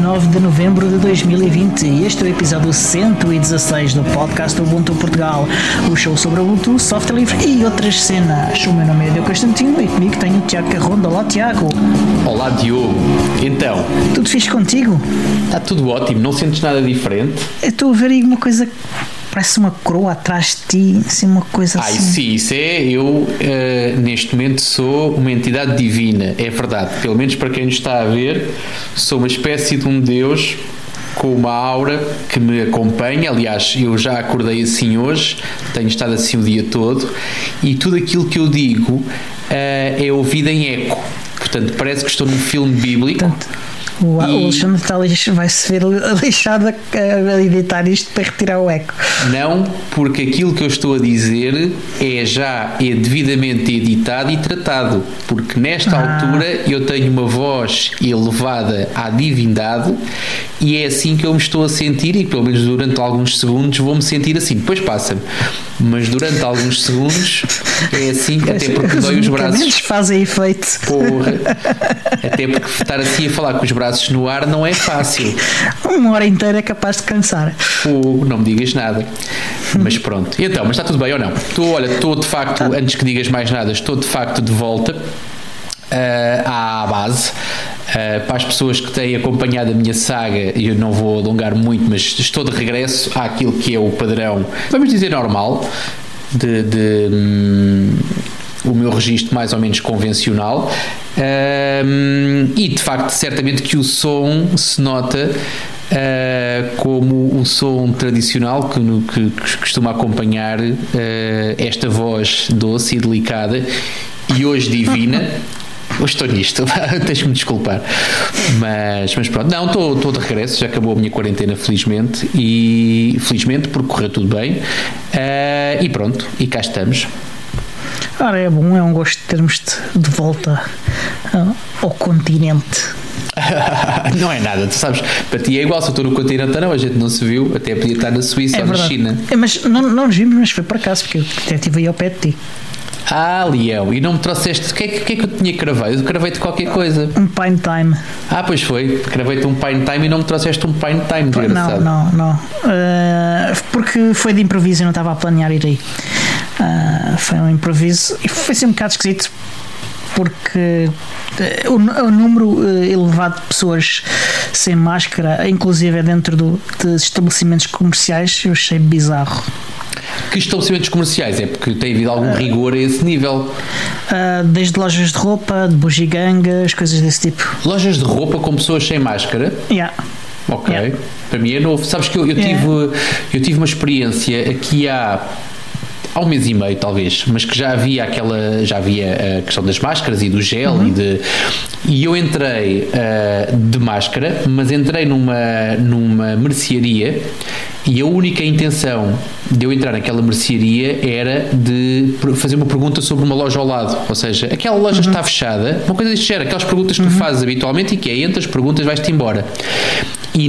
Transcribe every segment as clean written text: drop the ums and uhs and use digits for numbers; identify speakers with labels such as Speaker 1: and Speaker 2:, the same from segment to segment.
Speaker 1: 19 de novembro de 2020 e este é o episódio 116 do podcast Ubuntu Portugal, o show sobre Ubuntu, software livre e outras cenas. O meu nome é Diogo Constantino e comigo tenho o Tiago Carronda. Olá, Tiago.
Speaker 2: Olá, Diogo. Então?
Speaker 1: Tudo fixe contigo?
Speaker 2: Está tudo ótimo, não sentes nada diferente?
Speaker 1: Eu estou a ver aí uma coisa, parece uma coroa atrás de ti, assim, uma coisa assim.
Speaker 2: Sim, isso é, eu neste momento sou uma entidade divina, é verdade, pelo menos para quem nos está a ver, sou uma espécie de um deus com uma aura que me acompanha. Aliás, eu já acordei assim hoje, tenho estado assim o dia todo e tudo aquilo que eu digo é ouvido em eco, portanto parece que estou num filme bíblico.
Speaker 1: O Alexandre vai se ver lixado a editar isto para retirar o eco.
Speaker 2: Não, porque aquilo que eu estou a dizer é devidamente editado e tratado, porque nesta altura eu tenho uma voz elevada à divindade e é assim que eu me estou a sentir, e pelo menos durante alguns segundos vou-me sentir assim, depois passa-me, mas durante alguns segundos é assim, até porque dói os braços.
Speaker 1: Fazem efeito.
Speaker 2: Porra, até porque estar assim a falar com os braços no ar não é fácil.
Speaker 1: Uma hora inteira é capaz de cansar.
Speaker 2: Não me digas nada. Mas pronto. Então, mas está tudo bem ou não? Estou de facto, antes que digas mais nada, estou de facto de volta à base. Para as pessoas que têm acompanhado a minha saga, eu não vou alongar muito, mas estou de regresso àquilo que é o padrão, vamos dizer, normal o meu registro mais ou menos convencional, e de facto certamente que o som se nota como o som tradicional que costuma acompanhar esta voz doce e delicada e hoje divina. Hoje estou nisto, tens que me desculpar, mas pronto, não, estou de regresso, já acabou a minha quarentena felizmente porque correu tudo bem, e pronto, e cá estamos.
Speaker 1: Ora, é bom, é um gosto termos-te de volta ao continente.
Speaker 2: Não é nada, tu sabes, para ti é igual, se eu estou no continente ou não, a gente não se viu, até podia estar na Suíça ou na China.
Speaker 1: Mas não nos vimos, mas foi por acaso, porque eu até estive aí ao pé de ti.
Speaker 2: Leão, e não me trouxeste, o que é que eu tinha cravado? Eu cravei-te qualquer coisa.
Speaker 1: Um Pine Time.
Speaker 2: Pois foi, cravei-te um Pine Time e não me trouxeste um Pine Time, desgraçado.
Speaker 1: Não. Porque foi de improviso e não estava a planear ir aí. Foi um improviso e foi assim um bocado esquisito, porque o número elevado de pessoas sem máscara, inclusive dentro de estabelecimentos comerciais, eu achei bizarro.
Speaker 2: Que estabelecimentos comerciais? É porque tem havido algum rigor a esse nível?
Speaker 1: Desde lojas de roupa, de bugigangas, coisas desse tipo.
Speaker 2: Lojas de roupa com pessoas sem máscara?
Speaker 1: Yeah.
Speaker 2: Ok,
Speaker 1: yeah.
Speaker 2: Para mim é novo. Sabes que eu tive uma experiência aqui há um mês e meio talvez, mas que já havia a questão das máscaras e do gel, e eu entrei de máscara, mas entrei numa mercearia e a única intenção de eu entrar naquela mercearia era de fazer uma pergunta sobre uma loja ao lado, ou seja, aquela loja está fechada, uma coisa deste género, aquelas perguntas que tu fazes habitualmente e que é, entre as perguntas vais-te embora. E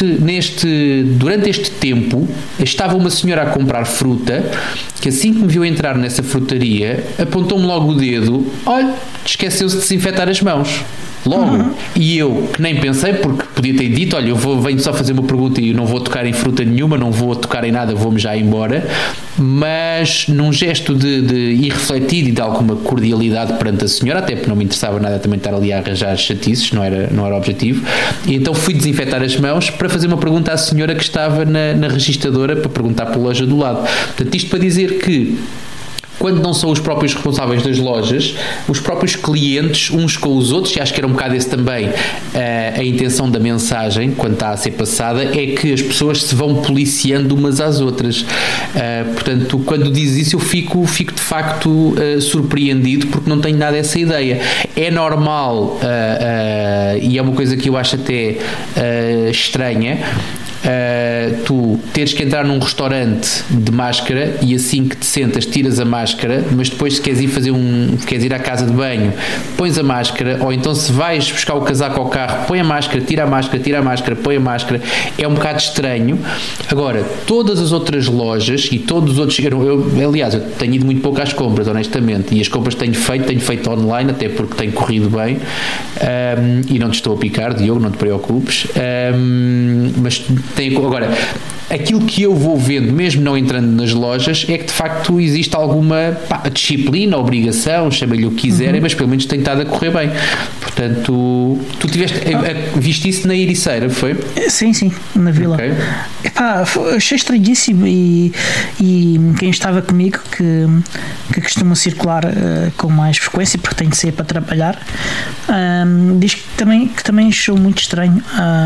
Speaker 2: durante este tempo estava uma senhora a comprar fruta que assim que me viu entrar nessa frutaria apontou-me logo o dedo, olha, esqueceu-se de desinfetar as mãos. Logo, e eu que nem pensei, porque podia ter dito, olha, venho só fazer uma pergunta e eu não vou tocar em fruta nenhuma, não vou tocar em nada, vou-me já embora, mas num gesto de irrefletido e de alguma cordialidade perante a senhora, até porque não me interessava nada também estar ali a arranjar chatices, não era o objetivo, e então fui desinfetar as mãos para fazer uma pergunta à senhora que estava na registradora, para perguntar pela loja do lado. Portanto, isto para dizer que quando não são os próprios responsáveis das lojas, os próprios clientes, uns com os outros, e acho que era um bocado esse também a intenção da mensagem, quando está a ser passada, é que as pessoas se vão policiando umas às outras. Portanto, quando dizes isso, eu fico de facto surpreendido, porque não tenho nada essa ideia. É normal, e é uma coisa que eu acho até estranha, tu teres que entrar num restaurante de máscara e assim que te sentas tiras a máscara, mas depois se queres ir à casa de banho, pões a máscara, ou então se vais buscar o casaco ao carro, põe a máscara, tira a máscara, põe a máscara. É um bocado estranho. Agora, todas as outras lojas e todos os outros, aliás, eu tenho ido muito pouco às compras, honestamente, e as compras tenho feito online, até porque tem corrido bem, e não te estou a picar, Diogo, não te preocupes, mas agora, aquilo que eu vou vendo, mesmo não entrando nas lojas, é que de facto existe alguma disciplina, obrigação, chama-lhe o que quiserem, mas pelo menos tem estado a correr bem. Portanto, tu viste isso na Ericeira, foi?
Speaker 1: Sim, na Vila. Okay. Achei estranhíssimo e quem estava comigo, que costuma circular com mais frequência, porque tem de ser para trabalhar, diz que também achou muito estranho,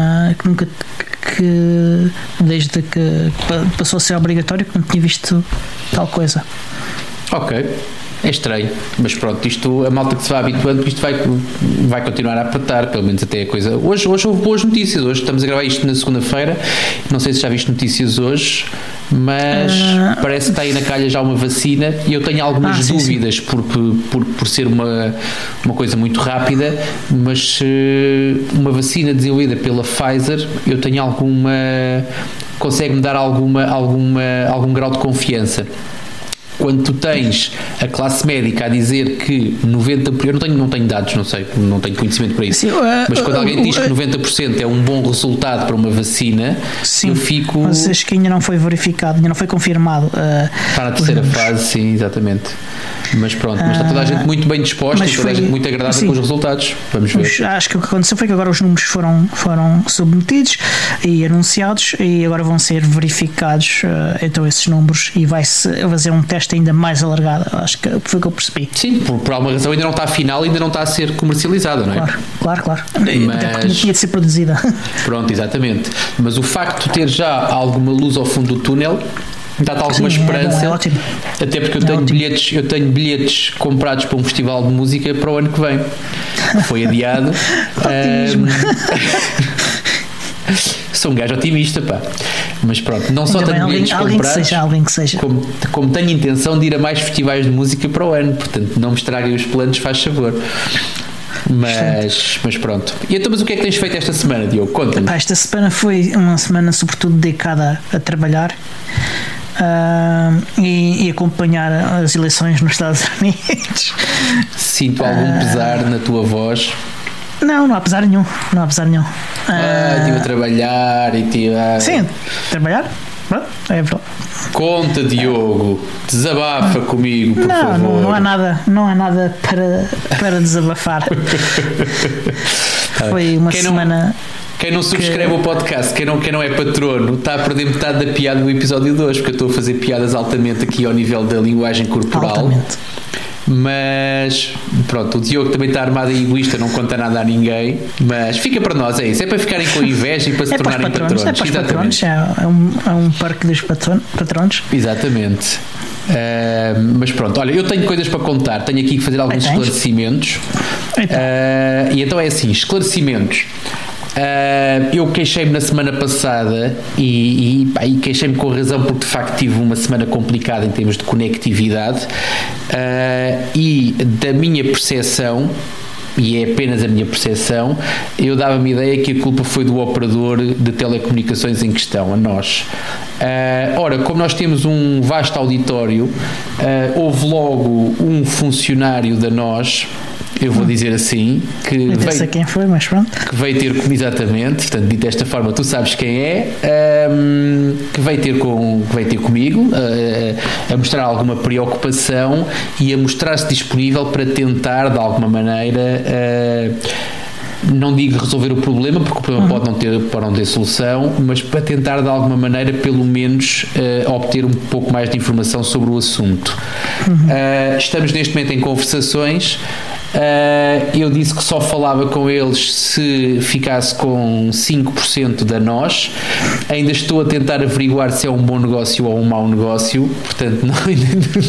Speaker 1: que desde que passou a ser obrigatório, que não tinha visto tal coisa.
Speaker 2: Ok, é estranho, mas pronto, isto, a malta que se vai habituando, isto vai continuar a apertar, pelo menos até a coisa. Hoje houve boas notícias, hoje estamos a gravar isto na segunda-feira, não sei se já viste notícias hoje, mas parece que está aí na calha já uma vacina e eu tenho algumas dúvidas, sim. Por ser uma coisa muito rápida, mas uma vacina desenvolvida pela Pfizer, eu tenho consegue-me dar algum grau de confiança. Quando tu tens a classe médica a dizer que 90%, eu não tenho dados, não tenho conhecimento para isso, sim, mas quando alguém diz que 90% é um bom resultado para uma vacina, sim, eu fico...
Speaker 1: Mas acho que ainda não foi verificado, ainda não foi confirmado.
Speaker 2: Está na terceira fase, sim, exatamente. Mas pronto, mas está toda a gente muito bem disposta e toda a gente muito agradável, sim, com os resultados. Vamos ver.
Speaker 1: Acho que o que aconteceu foi que agora os números foram submetidos e anunciados e agora vão ser verificados então esses números e vai-se fazer um teste ainda mais alargado. Acho que foi o que eu percebi.
Speaker 2: Sim, por alguma razão ainda não está final, ainda não está a ser comercializada, não é?
Speaker 1: Claro. Até porque não tinha de ser produzida.
Speaker 2: Pronto, exatamente. Mas o facto de ter já alguma luz ao fundo do túnel dá-te alguma esperança,
Speaker 1: ótimo.
Speaker 2: Até porque eu tenho bilhetes comprados para um festival de música para o ano que vem, que foi adiado. Sou um gajo otimista, pá. Mas pronto, não só tenho bilhetes comprados,
Speaker 1: alguém que seja.
Speaker 2: Como tenho intenção de ir a mais festivais de música para o ano, portanto não me estraguem os planos, faz favor. Mas pronto. E então, mas o que é que tens feito esta semana, Diogo? Conta-me.
Speaker 1: Esta semana foi uma semana sobretudo dedicada a trabalhar e acompanhar as eleições nos Estados Unidos.
Speaker 2: Sinto algum pesar na tua voz?
Speaker 1: Não há pesar nenhum.
Speaker 2: Estive a trabalhar e tive a...
Speaker 1: Sim, trabalhar? É verdade.
Speaker 2: Conta, Diogo, desabafa comigo, por favor.
Speaker 1: Não há nada para desabafar. Foi uma semana...
Speaker 2: Quem não subscreve o podcast, quem não é patrono, está a perder metade da piada do episódio 2, porque eu estou a fazer piadas altamente aqui ao nível da linguagem corporal.
Speaker 1: Altamente.
Speaker 2: Mas pronto, o Diogo também está armado e egoísta, não conta nada a ninguém, mas fica para nós, é isso, é para ficarem com inveja e para se tornarem patronos.
Speaker 1: É para os patronos, é um parque dos patronos.
Speaker 2: Exatamente. Mas pronto, olha, eu tenho coisas para contar, tenho aqui que fazer alguns esclarecimentos. E então é assim, esclarecimentos. Eu queixei-me na semana passada e queixei-me com razão, porque de facto tive uma semana complicada em termos de conectividade, e da minha percepção, e é apenas a minha percepção, eu dava-me a ideia que a culpa foi do operador de telecomunicações em questão, a nós. Ora, como nós temos um vasto auditório, houve logo um funcionário da nós, eu vou dizer assim, que
Speaker 1: veio, quem foi, mas pronto,
Speaker 2: que veio ter comigo, exatamente, portanto, dito desta forma, tu sabes quem é, que veio ter comigo a mostrar alguma preocupação e a mostrar-se disponível para tentar, de alguma maneira, não digo resolver o problema, porque o problema pode não ter solução, mas para tentar de alguma maneira pelo menos obter um pouco mais de informação sobre o assunto. Estamos neste momento em conversações. Eu disse que só falava com eles se ficasse com 5% da nós. Ainda estou a tentar averiguar se é um bom negócio ou um mau negócio, portanto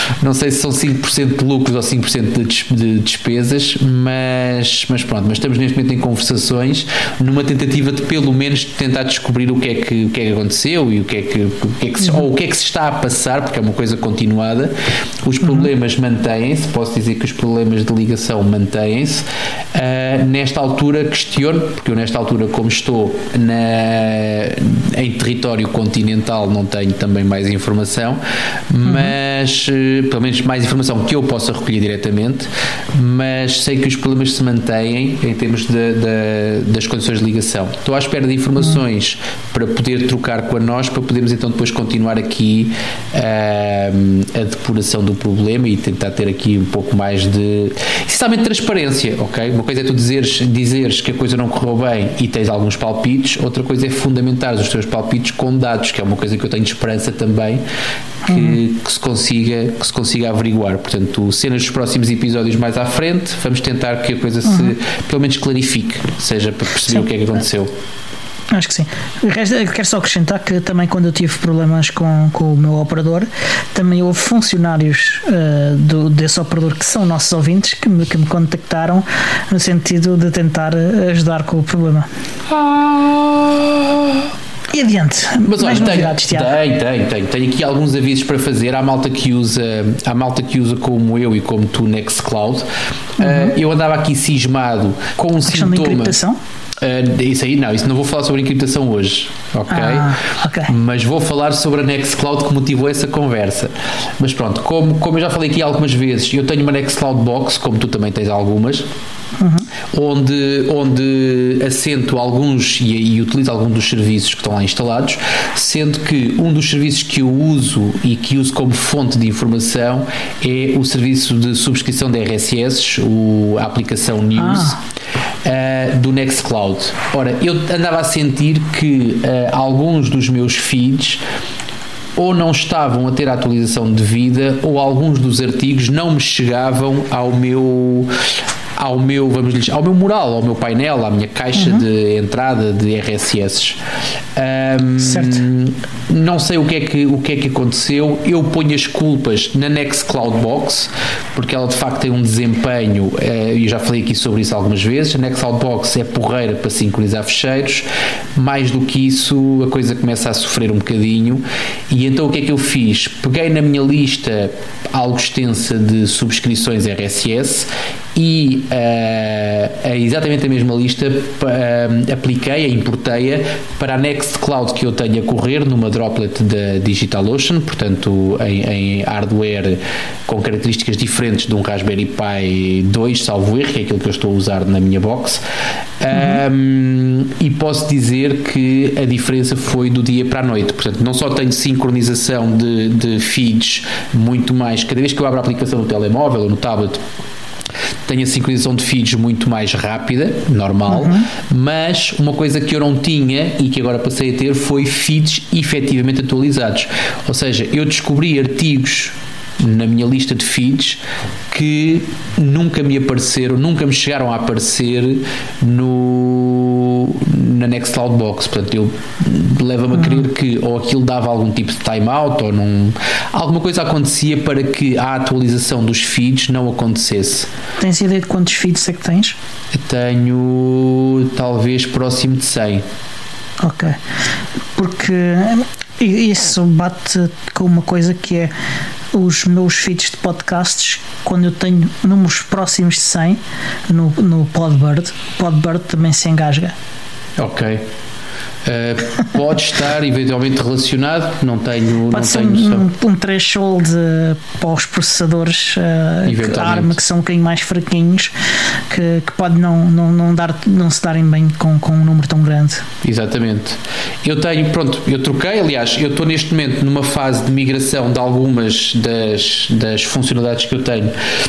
Speaker 2: não sei se são 5% de lucros ou 5% de despesas, mas pronto, mas estamos neste momento em conversações numa tentativa de pelo menos tentar descobrir o que é que aconteceu e o que é que se está a passar, porque é uma coisa continuada. Os problemas mantêm-se, posso dizer que os problemas de ligação mantêm-se. Nesta altura questiono, porque eu nesta altura, como estou em território continental, não tenho também mais informação, mas pelo menos mais informação que eu possa recolher diretamente, mas sei que os problemas se mantêm em termos das condições de ligação. Estou à espera de informações para poder trocar com a nós, para podermos então depois continuar aqui a depuração do problema e tentar ter aqui um pouco mais de, essencialmente, transparência, ok? Uma coisa é tu dizeres que a coisa não correu bem e tens alguns palpites, outra coisa é fundamentar os teus palpites com dados, que é uma coisa que eu tenho de esperança também que se consiga averiguar. Portanto, cenas dos próximos episódios mais à frente, vamos tentar que a coisa se pelo menos clarifique, seja para perceber o que é que aconteceu.
Speaker 1: Acho que sim. Quero só acrescentar que também quando eu tive problemas com o meu operador, também houve funcionários desse operador que são nossos ouvintes que me contactaram no sentido de tentar ajudar com o problema. E adiante.
Speaker 2: Mas olha, tenho aqui alguns avisos para fazer à malta que usa como eu e como tu Nextcloud. Eu andava aqui cismado com um sintoma. Isso não vou falar sobre encriptação hoje, ok? Mas vou falar sobre a Nextcloud que motivou essa conversa. Mas pronto, como eu já falei aqui algumas vezes, eu tenho uma Nextcloud Box, como tu também tens algumas, onde assento alguns e utilizo alguns dos serviços que estão lá instalados, sendo que um dos serviços que eu uso e que uso como fonte de informação é o serviço de subscrição de RSS, a aplicação News do Nextcloud. Ora, eu andava a sentir que alguns dos meus feeds ou não estavam a ter a atualização devida, ou alguns dos artigos não me chegavam ao meu mural, ao meu painel, à minha caixa de entrada de RSS.
Speaker 1: Certo.
Speaker 2: Não sei o que é que aconteceu. Eu ponho as culpas na Nextcloud Box, porque ela de facto tem um desempenho, eu já falei aqui sobre isso algumas vezes. A Nextcloud Box é porreira para sincronizar fecheiros. Mais do que isso, a coisa começa a sofrer um bocadinho, e então o que é que eu fiz? Peguei na minha lista algo extensa de subscrições RSS e exatamente a mesma lista apliquei-a, importei-a para a Nextcloud que eu tenho a correr numa droplet da DigitalOcean, portanto em hardware com características diferentes de um Raspberry Pi 2, salvo erro, que é aquilo que eu estou a usar na minha box. E posso dizer que a diferença foi do dia para a noite. Portanto, não só tenho sincronização de feeds muito mais, cada vez que eu abro a aplicação no telemóvel ou no tablet, tenho a sincronização de feeds muito mais rápida, normal, mas uma coisa que eu não tinha e que agora passei a ter foi feeds efetivamente atualizados. Ou seja, eu descobri artigos na minha lista de feeds que nunca me chegaram a aparecer na Nextcloud Box. Portanto, leva-me a crer que ou aquilo dava algum tipo de timeout ou alguma coisa acontecia para que a atualização dos feeds não acontecesse.
Speaker 1: Tens ideia de quantos feeds é que tens?
Speaker 2: Eu tenho talvez próximo de 100.
Speaker 1: Ok, porque isso bate com uma coisa que é os meus feeds de podcasts. Quando eu tenho números próximos de 100 no Podbird também se engasga.
Speaker 2: Ok. Pode estar eventualmente relacionado, não tenho.
Speaker 1: Pode ser um threshold para os processadores ARM que são um bocadinho mais fraquinhos, que pode não se darem bem com um número tão grande.
Speaker 2: Exatamente. Eu troquei, aliás, eu estou neste momento numa fase de migração de algumas das funcionalidades que eu tenho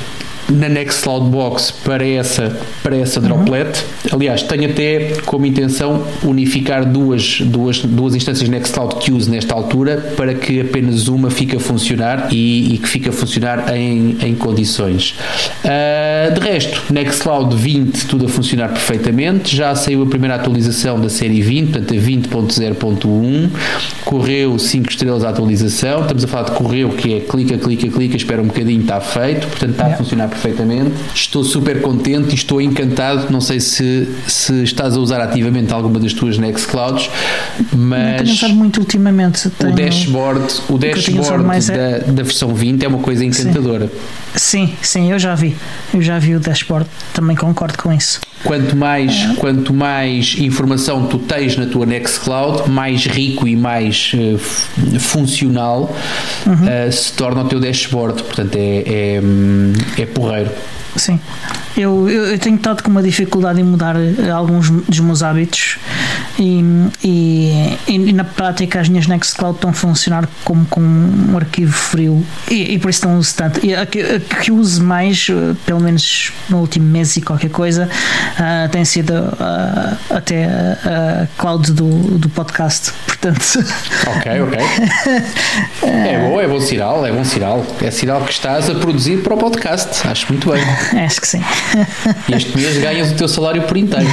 Speaker 2: na Nextcloud Box para essa droplet. Aliás, tenho até como intenção unificar duas instâncias Nextcloud que uso nesta altura para que apenas uma fique a funcionar e que fique a funcionar em condições. De resto, Nextcloud 20, tudo a funcionar perfeitamente. Já saiu a primeira atualização da série 20, portanto a 20.0.1, correu 5 estrelas a atualização. Estamos a falar de correu, que é clica, espera um bocadinho, está feito, portanto está a funcionar perfeitamente. Estou super contente e estou encantado. Não sei se estás a usar ativamente alguma das tuas Nextclouds, mas
Speaker 1: não tenho usado muito ultimamente.
Speaker 2: O dashboard da versão 20 é uma coisa encantadora.
Speaker 1: Sim, eu já vi o dashboard, também concordo com isso.
Speaker 2: Quanto mais informação tu tens na tua Nextcloud, mais rico e mais funcional se torna o teu dashboard. Portanto, é porreiro.
Speaker 1: Sim, eu tenho estado com uma dificuldade em mudar alguns dos meus hábitos e na prática as minhas Nextcloud estão a funcionar como com um arquivo frio e por isso não uso tanto. E a que uso mais, pelo menos no último mês e qualquer coisa, tem sido até a cloud do podcast, portanto.
Speaker 2: Ok. É bom sinal. É sinal que estás a produzir para o podcast. Acho muito bem.
Speaker 1: Acho que sim.
Speaker 2: E este mês ganhas o teu salário por inteiro.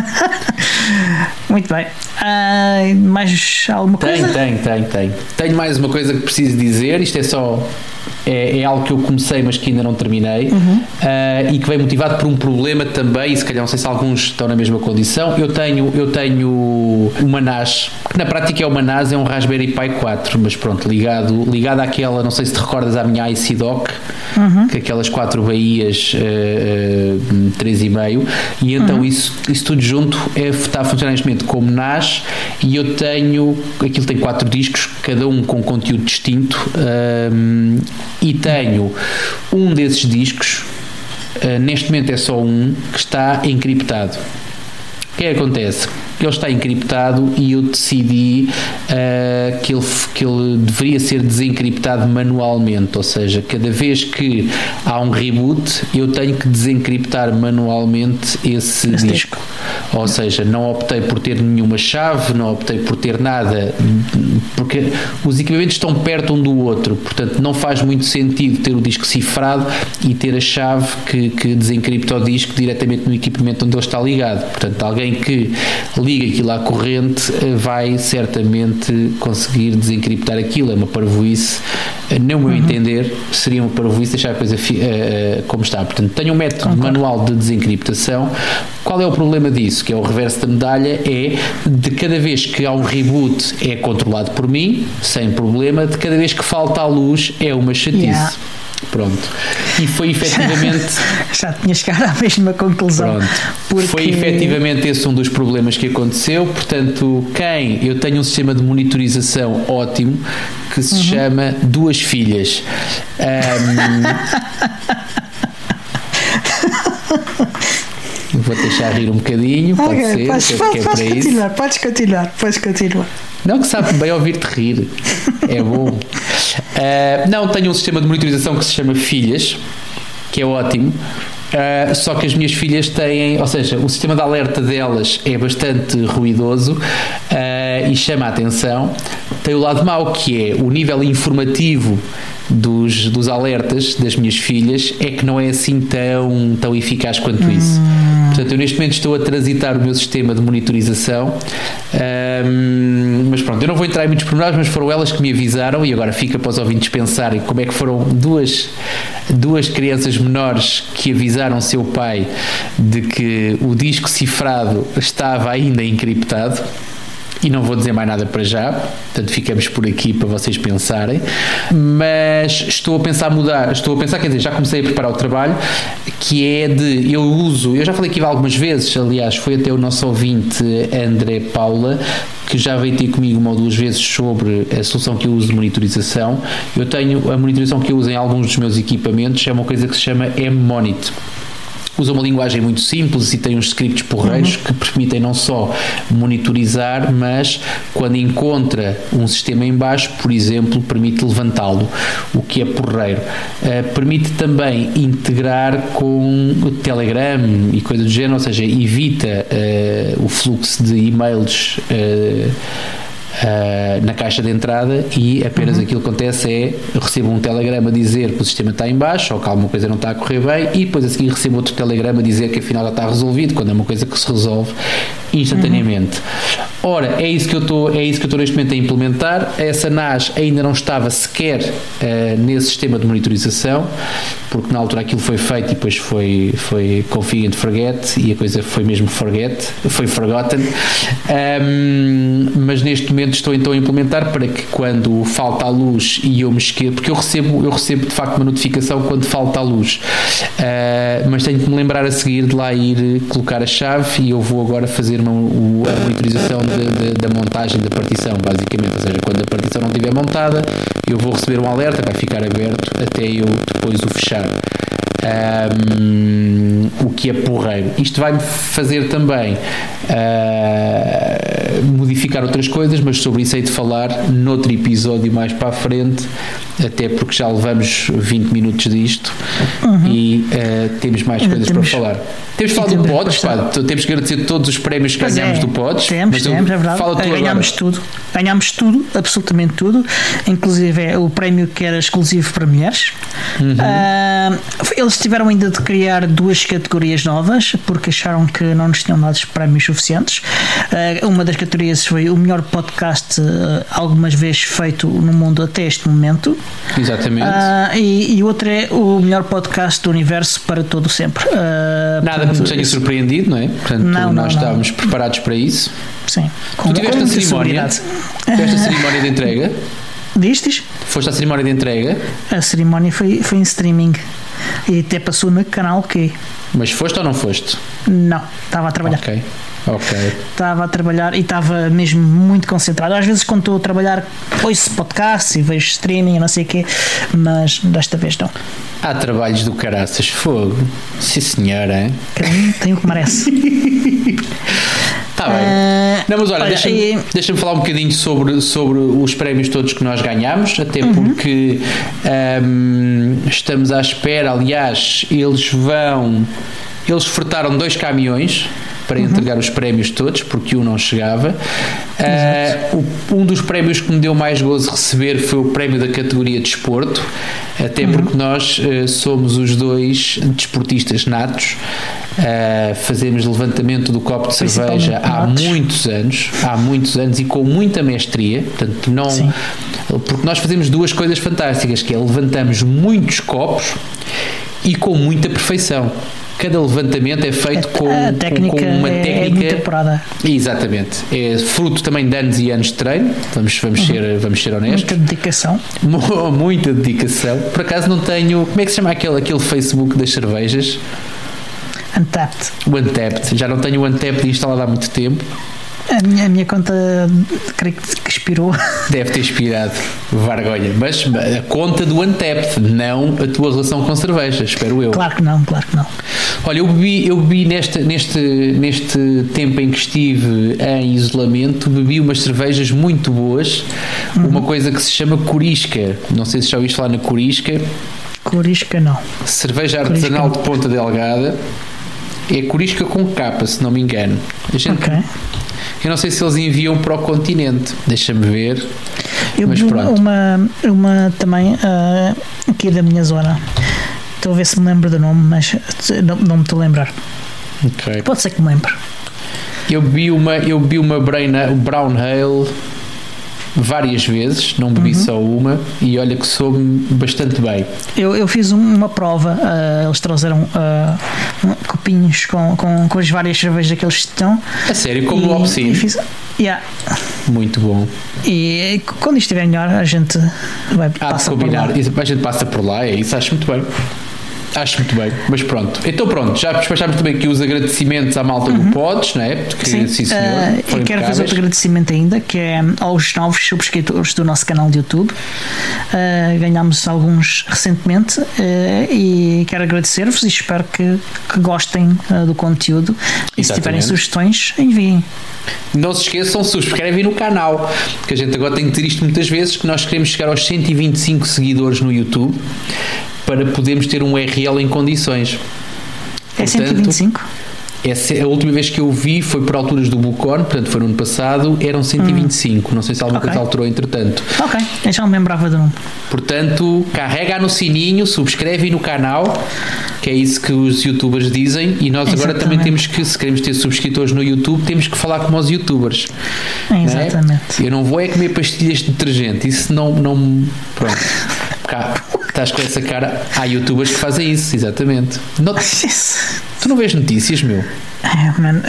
Speaker 1: Muito bem. Mais alguma coisa?
Speaker 2: Tenho mais uma coisa que preciso dizer. Isto é só... É algo que eu comecei, mas que ainda não terminei, e que vem motivado por um problema também, e se calhar não sei se alguns estão na mesma condição. Eu tenho uma NAS, que na prática é uma NAS, é um Raspberry Pi 4, mas pronto, ligado àquela, não sei se te recordas, à minha IC Dock, que aquelas 4 baías 3,5, e então isso tudo junto está a funcionar neste momento como NAS, e eu tenho, aquilo tem 4 discos, cada um com conteúdo distinto, e tenho um desses discos, neste momento é só um, que está encriptado. O que é que acontece? Ele está encriptado e eu decidi que ele deveria ser desencriptado manualmente, ou seja, cada vez que há um reboot eu tenho que desencriptar manualmente esse disco. Ou seja, não optei por ter nenhuma chave, não optei por ter nada, porque os equipamentos estão perto um do outro, portanto não faz muito sentido ter o disco cifrado e ter a chave que desencripta o disco diretamente no equipamento onde ele está ligado. Portanto, alguém que liga aquilo à corrente vai certamente conseguir desencriptar aquilo. É uma parvoíce, no meu entender, seria uma parvoíce deixar a coisa como está. Portanto, tenho um método manual de desencriptação. Qual é o problema disso? Que é o reverso da medalha, é de cada vez que há um reboot é controlado por mim, sem problema, de cada vez que falta a luz é uma chatice. Pronto. E foi efetivamente.
Speaker 1: Já tinha chegado à mesma conclusão.
Speaker 2: Porque... Foi efetivamente esse um dos problemas que aconteceu. Portanto, eu tenho um sistema de monitorização ótimo que se chama Duas Filhas. Vou deixar rir um bocadinho, pode ser.
Speaker 1: Podes continuar.
Speaker 2: Não, que sabe bem ouvir-te rir. É bom. Não, tenho um sistema de monitorização que se chama Filhas, que é ótimo. Só que as minhas filhas têm, ou seja, o sistema de alerta delas é bastante ruidoso e chama a atenção. Tem o lado mau, que é o nível informativo dos alertas das minhas filhas é que não é assim tão eficaz quanto isso. Portanto, eu neste momento estou a transitar o meu sistema de monitorização, mas pronto, eu não vou entrar em muitos pormenores, mas foram elas que me avisaram, e agora fica para os ouvintes pensarem como é que foram duas crianças menores que avisaram seu pai de que o disco cifrado estava ainda encriptado. E não vou dizer mais nada para já, portanto ficamos por aqui para vocês pensarem, mas estou a pensar, quer dizer, já comecei a preparar o trabalho, que é eu já falei aqui algumas vezes, aliás, foi até o nosso ouvinte André Paula, que já veio ter comigo uma ou duas vezes sobre a solução que eu uso de monitorização. Eu tenho a monitorização que eu uso em alguns dos meus equipamentos, é uma coisa que se chama M-Monit. usa uma linguagem muito simples e tem uns scripts porreiros que permitem não só monitorizar, mas quando encontra um sistema em baixo, por exemplo, permite levantá-lo, o que é porreiro. Permite também integrar com o Telegram e coisa do género, ou seja, evita o fluxo de e-mails na caixa de entrada e apenas aquilo que acontece é eu recebo um telegrama a dizer que o sistema está em baixo ou que alguma coisa não está a correr bem e depois a seguir recebo outro telegrama a dizer que afinal já está resolvido, quando é uma coisa que se resolve instantaneamente. Ora, é isso que eu estou neste momento a implementar. Essa NAS ainda não estava sequer nesse sistema de monitorização, porque na altura aquilo foi feito e depois foi config and forget e a coisa foi mesmo forgotten, mas neste momento estou então a implementar para que quando falta a luz e eu me esqueço, porque eu recebo de facto uma notificação quando falta a luz, mas tenho que me lembrar a seguir de lá ir colocar a chave e eu vou agora fazer a monitorização da montagem da partição, basicamente, ou seja, quando a partição não estiver montada eu vou receber um alerta, vai ficar aberto até eu depois o fechar. O que é porreiro. Isto vai-me fazer também modificar outras coisas, mas sobre isso hei de falar noutro episódio mais para a frente, até porque já levamos 20 minutos disto e temos mais coisas para falar. Temos falado do Pods, temos que agradecer todos os prémios que ganhamos do Pods.
Speaker 1: Temos, é verdade. Ganhámos tudo, absolutamente tudo, inclusive o prémio que era exclusivo para mulheres. Eles tiveram ainda de criar 2 categorias novas porque acharam que não nos tinham dado prémios suficientes. Uma das categorias foi o melhor podcast algumas vezes feito no mundo até este momento.
Speaker 2: Exatamente.
Speaker 1: E outra é o melhor podcast do universo para todo sempre.
Speaker 2: Nada que nos tenha surpreendido, não é? Portanto, nós estávamos preparados para isso.
Speaker 1: Sim.
Speaker 2: Tu tiveste a cerimónia? Tiveste a cerimónia de entrega?
Speaker 1: Diz?
Speaker 2: Foste à cerimónia de entrega?
Speaker 1: A cerimónia foi em streaming e até passou no canal Q.
Speaker 2: Mas foste ou não foste?
Speaker 1: Não, estava a trabalhar.
Speaker 2: Ok.
Speaker 1: Estava a trabalhar e estava mesmo muito concentrado. Às vezes quando estou a trabalhar ouço podcast e vejo streaming e não sei o quê, mas desta vez não.
Speaker 2: Há trabalhos do caraças, fogo. Sim senhora.
Speaker 1: Tem o que merece.
Speaker 2: Está bem. Não, mas olha, deixa-me falar um bocadinho sobre os prémios todos que nós ganhamos, até porque estamos à espera. Aliás, eles fretaram 2 caminhões para entregar os prémios todos, porque um não chegava. Um dos prémios que me deu mais gozo receber foi o prémio da categoria desporto, até porque nós somos os 2 desportistas natos, fazemos levantamento do copo de cerveja há muitos anos e com muita mestria, portanto porque nós fazemos 2 coisas fantásticas, que é levantamos muitos copos e com muita perfeição. Cada levantamento é feito com uma técnica.
Speaker 1: É muito apurada.
Speaker 2: Exatamente. É fruto também de anos e anos de treino. Vamos ser honestos.
Speaker 1: Muita dedicação.
Speaker 2: Muita dedicação. Por acaso não tenho. Como é que se chama aquele Facebook das cervejas?
Speaker 1: Untapped.
Speaker 2: O Untapped. Já não tenho o Untapped instalado há muito tempo.
Speaker 1: A minha conta, creio que expirou. Deve
Speaker 2: ter expirado, vergonha. Mas a conta do Untapped, não a tua relação com cerveja, espero eu.
Speaker 1: Claro que não.
Speaker 2: Olha, eu bebi neste tempo em que estive em isolamento, bebi umas cervejas muito boas, uma coisa que se chama Corisca. Não sei se já ouviste falar na Corisca.
Speaker 1: Corisca não.
Speaker 2: Cerveja artesanal de Ponta Delgada. É Corisca com capa, se não me engano. Eu não sei se eles enviam para o continente. Deixa-me ver.
Speaker 1: Mas pronto. Uma também aqui da minha zona. Estou a ver se me lembro do nome, mas não me estou a lembrar.
Speaker 2: Okay.
Speaker 1: Pode ser que me lembre.
Speaker 2: Eu bebi uma Brown Ale várias vezes, não bebi só uma, e olha que soube bastante bem.
Speaker 1: Eu fiz uma prova, eles trouxeram copinhos com as várias cervejas que eles estão.
Speaker 2: A sério, como no Opsin? Muito bom.
Speaker 1: E quando estiver melhor, a gente vai passar
Speaker 2: combinar.
Speaker 1: por lá.
Speaker 2: A gente passa por lá, é isso, acho muito bem. Acho muito bem, mas pronto. Então pronto, já despachámos também aqui os agradecimentos à malta do Pods, não é? Porque,
Speaker 1: sim,
Speaker 2: senhor,
Speaker 1: e quero fazer outro agradecimento ainda, que é aos novos subscritores do nosso canal de YouTube. Ganhámos alguns recentemente e quero agradecer-vos e espero que gostem do conteúdo. E se tiverem sugestões, enviem.
Speaker 2: Não se esqueçam, subscrevem no canal, que a gente agora tem que dizer isto muitas vezes, que nós queremos chegar aos 125 seguidores no YouTube para podermos ter um URL em condições.
Speaker 1: É 125?
Speaker 2: A última vez que eu vi foi por alturas do Bucon, portanto foi no ano passado, eram 125. Não sei se alguma coisa alterou entretanto.
Speaker 1: Ok, eu já me lembrava de um.
Speaker 2: Portanto, carrega no sininho, subscreve no canal, que é isso que os youtubers dizem, e nós agora também temos que, se queremos ter subscritores no YouTube, temos que falar como os youtubers.
Speaker 1: Exatamente.
Speaker 2: Eu não vou comer pastilhas de detergente, isso não pronto. Cá, estás com essa cara. Há youtubers que fazem isso, exatamente. Tu não vês notícias, meu?
Speaker 1: Mano,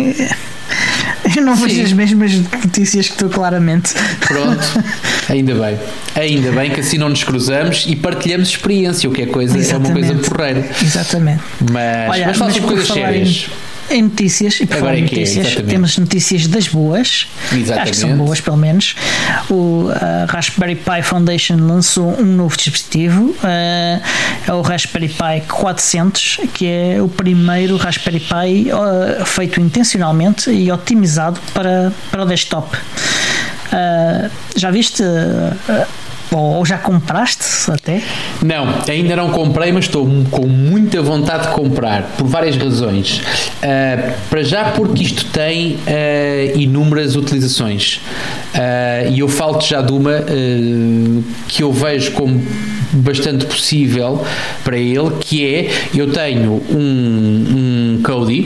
Speaker 1: eu não vejo as mesmas notícias que tu, claramente.
Speaker 2: Pronto, ainda bem que assim não nos cruzamos e partilhamos experiência, o que é uma coisa porreira.
Speaker 1: Exatamente.
Speaker 2: Mas façam coisas sérias.
Speaker 1: Em notícias, e por falar em notícias, temos notícias das boas.
Speaker 2: Exatamente.
Speaker 1: Acho que são boas, pelo menos. O Raspberry Pi Foundation lançou um novo dispositivo, é o Raspberry Pi 400, que é o primeiro Raspberry Pi feito intencionalmente e otimizado para o desktop. Já viste? Ou já compraste até?
Speaker 2: Não, ainda não comprei, mas estou com muita vontade de comprar, por várias razões. Para já porque isto tem inúmeras utilizações. E eu falo-te já de uma que eu vejo como bastante possível para ele, que é, eu tenho um Kodi,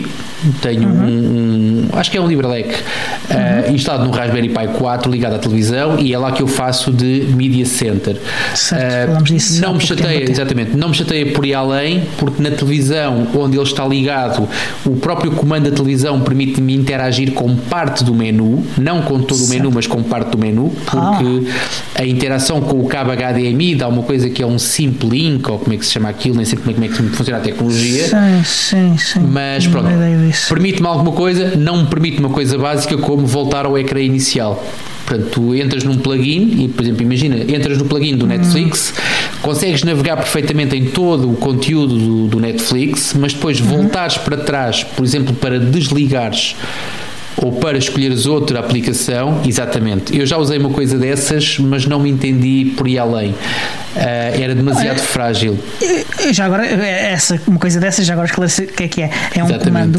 Speaker 2: tenho acho que é um LibreLec instalado no Raspberry Pi 4 ligado à televisão, e é lá que eu faço de Media Center.
Speaker 1: Certo, disso
Speaker 2: não me chateia, exatamente, não me chateia por ir além, porque na televisão onde ele está ligado, o próprio comando da televisão permite-me interagir com parte do menu, não com todo o menu, mas com parte do menu, porque a interação com o cabo HDMI dá uma coisa que é um Simple Link, ou como é que se chama aquilo, nem sei como é que funciona a tecnologia.
Speaker 1: Sim.
Speaker 2: Mas pronto, permite-me alguma coisa, não me permite uma coisa básica como voltar ao ecrã inicial. Portanto, tu entras num plugin e, por exemplo, imagina, entras no plugin do Netflix, consegues navegar perfeitamente em todo o conteúdo do Netflix, mas depois voltares para trás, por exemplo, para desligares ou para escolheres outra aplicação, exatamente. Eu já usei uma coisa dessas, mas não me entendi por ir além. Era demasiado frágil.
Speaker 1: Já agora, uma coisa dessas, já agora esclarecer o que é. É um comando,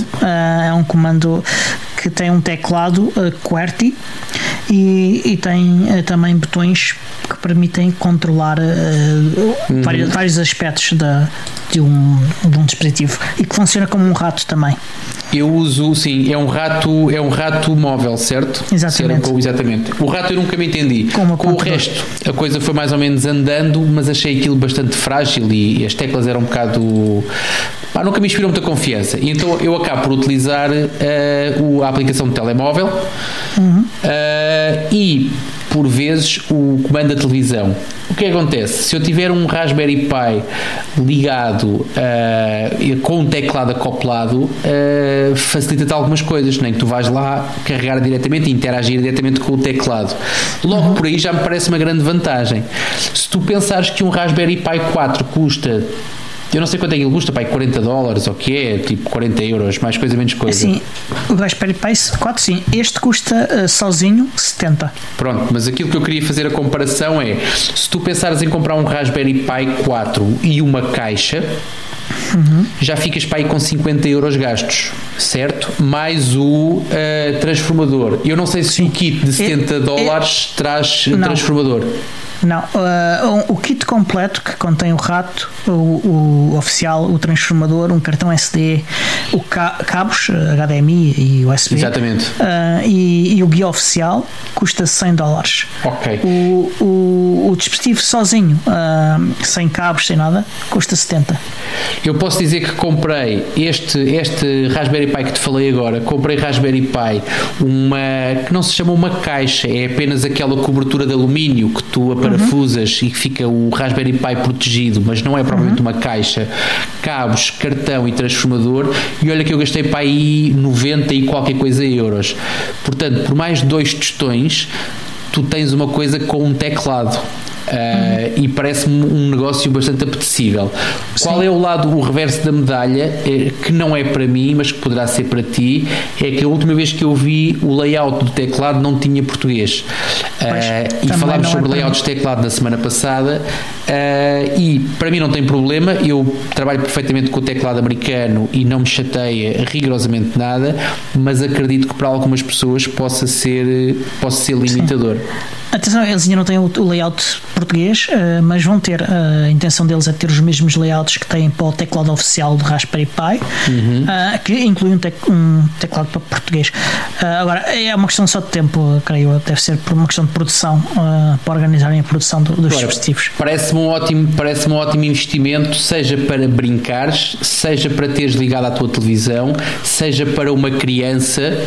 Speaker 1: que tem um teclado QWERTY e tem também botões que permitem controlar vários aspectos de um dispositivo, e que funciona como um rato também.
Speaker 2: Eu uso, sim, é um rato móvel, certo?
Speaker 1: Exatamente.
Speaker 2: Exatamente. O rato eu nunca me entendi. Com o resto, a coisa foi mais ou menos andando, mas achei aquilo bastante frágil e as teclas eram um bocado... nunca me inspirou muita confiança. E então eu acabo por utilizar a aplicação de telemóvel e, por vezes, o comando da televisão. O que acontece? Se eu tiver um Raspberry Pi ligado com um teclado acoplado, facilita-te algumas coisas, nem que tu vais lá carregar diretamente e interagir diretamente com o teclado. Logo por aí já me parece uma grande vantagem. Se tu pensares que um Raspberry Pi 4 custa, eu não sei quanto é que ele custa, $40, ou que é, tipo 40 euros, mais coisa, menos coisa.
Speaker 1: Sim, o Raspberry Pi 4, sim. Este custa sozinho 70.
Speaker 2: Pronto, mas aquilo que eu queria fazer a comparação é, se tu pensares em comprar um Raspberry Pi 4 e uma caixa, já ficas para aí com 50 euros gastos, certo? Mais o transformador. Eu não sei se o kit de $70 traz transformador.
Speaker 1: Não, o kit completo, que contém o rato, o oficial, o transformador, um cartão SD, cabos HDMI e USB.
Speaker 2: Exatamente.
Speaker 1: E o guia oficial custa $100.
Speaker 2: Ok.
Speaker 1: O o dispositivo sozinho, sem cabos, sem nada, custa 70.
Speaker 2: Eu posso dizer que comprei este Raspberry Pi que te falei agora, comprei Raspberry Pi, que não se chama uma caixa, é apenas aquela cobertura de alumínio que tu aparafusas e que fica o Raspberry Pi protegido, mas não é propriamente uma caixa, cabos, cartão e transformador, e olha que eu gastei para aí 90 e qualquer coisa euros. Portanto, por mais 2 tostões, tu tens uma coisa com um teclado. E parece-me um negócio bastante apetecível. Sim. Qual é o reverso da medalha, que não é para mim, mas que poderá ser para ti, é que a última vez que eu vi o layout do teclado não tinha português. E falámos sobre layouts de teclado na semana passada, e para mim não tem problema, eu trabalho perfeitamente com o teclado americano e não me chateia rigorosamente nada, mas acredito que para algumas pessoas possa ser limitador. Sim.
Speaker 1: Atenção, eles ainda não têm o layout português, mas vão ter. A intenção deles é ter os mesmos layouts que têm para o teclado oficial do Raspberry Pi, que inclui um teclado para português. Agora, é uma questão só de tempo, creio eu. Deve ser por uma questão de produção, para organizarem a produção dos dispositivos.
Speaker 2: Parece-me um ótimo investimento, seja para brincares, seja para teres ligado à tua televisão, seja para uma criança.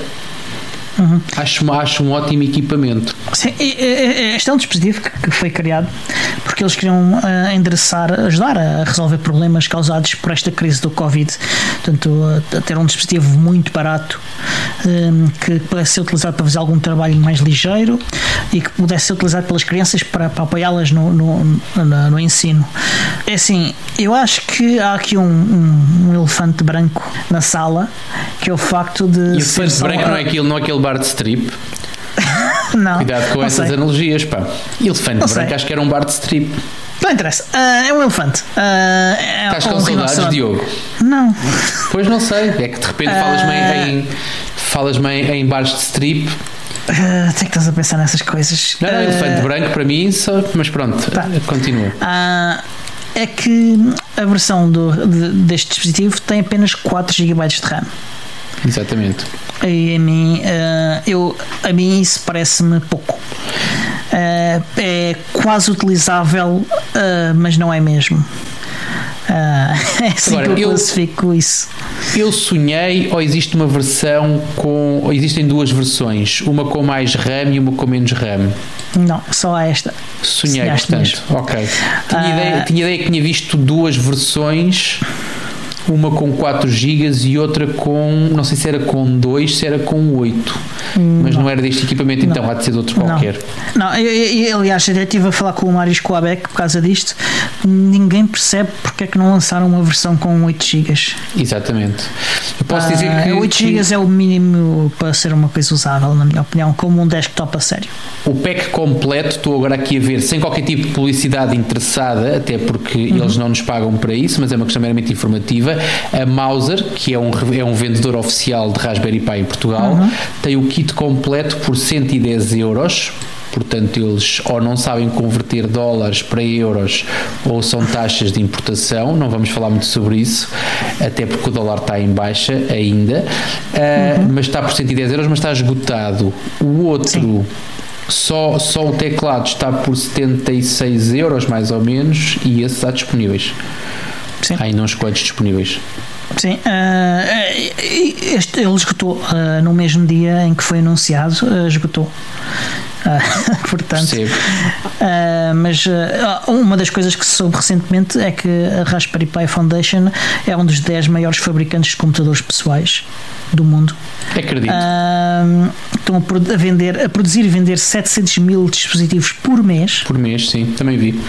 Speaker 2: Acho um ótimo equipamento.
Speaker 1: Sim, este é um dispositivo que foi criado porque eles queriam ajudar a resolver problemas causados por esta crise do Covid. Portanto, a ter um dispositivo muito barato, que pudesse ser utilizado para fazer algum trabalho mais ligeiro e que pudesse ser utilizado pelas crianças para apoiá-las no ensino. É assim, eu acho que há aqui um elefante branco na sala, que é o facto de...
Speaker 2: E o elefante branco não é aquele bar de strip?
Speaker 1: Não.
Speaker 2: Cuidado com essas analogias, pá. Elefante branco, acho que era um bar de strip.
Speaker 1: Não interessa, é um elefante.
Speaker 2: Estás com saudades, Diogo?
Speaker 1: Não.
Speaker 2: Pois não sei, é que de repente falas-me em bares de strip.
Speaker 1: Sei que estás a pensar nessas coisas.
Speaker 2: Não, elefante branco para mim, mas pronto, continua.
Speaker 1: É que a versão deste dispositivo tem apenas 4 GB de RAM.
Speaker 2: Exatamente.
Speaker 1: E a mim isso parece-me pouco. É quase utilizável, mas não é mesmo. É assim. Agora, que eu classifico isso.
Speaker 2: Eu sonhei, ou existe uma versão ou existem 2 versões, uma com mais RAM e uma com menos RAM?
Speaker 1: Não, só há esta.
Speaker 2: Sonhei, portanto, mesmo. Ok. Tinha ideia que tinha visto 2 versões, uma com 4 GB e outra com, não sei se era com 2, se era com 8. Mas não era deste equipamento, então há de ser de outro qualquer.
Speaker 1: Não, aliás, eu estive a falar com o Mário Coabec por causa disto. Ninguém percebe porque é que não lançaram uma versão com 8 GB.
Speaker 2: Exatamente. Eu posso dizer que
Speaker 1: 8 GB é o mínimo para ser uma coisa usável, na minha opinião, como um desktop a sério.
Speaker 2: O pack completo, estou agora aqui a ver, sem qualquer tipo de publicidade interessada, até porque eles não nos pagam para isso, mas é uma questão meramente informativa. A Mouser, que é um vendedor oficial de Raspberry Pi em Portugal, tem o kit completo por 110 euros. Portanto, eles ou não sabem converter dólares para euros ou são taxas de importação. Não vamos falar muito sobre isso, até porque o dólar está em baixa ainda. Mas está por 110 euros, mas está esgotado. O outro... Só o teclado está por 76 euros mais ou menos, e esses há disponíveis. Sim. Há ainda uns quantos disponíveis.
Speaker 1: Sim, ele esgotou no mesmo dia em que foi anunciado, esgotou. Portanto, mas uma das coisas que se soube recentemente é que a Raspberry Pi Foundation é um dos 10 maiores fabricantes de computadores pessoais do mundo.
Speaker 2: Acredito.
Speaker 1: Estão a produzir e vender 700 mil dispositivos por mês.
Speaker 2: Por mês, sim, também vi.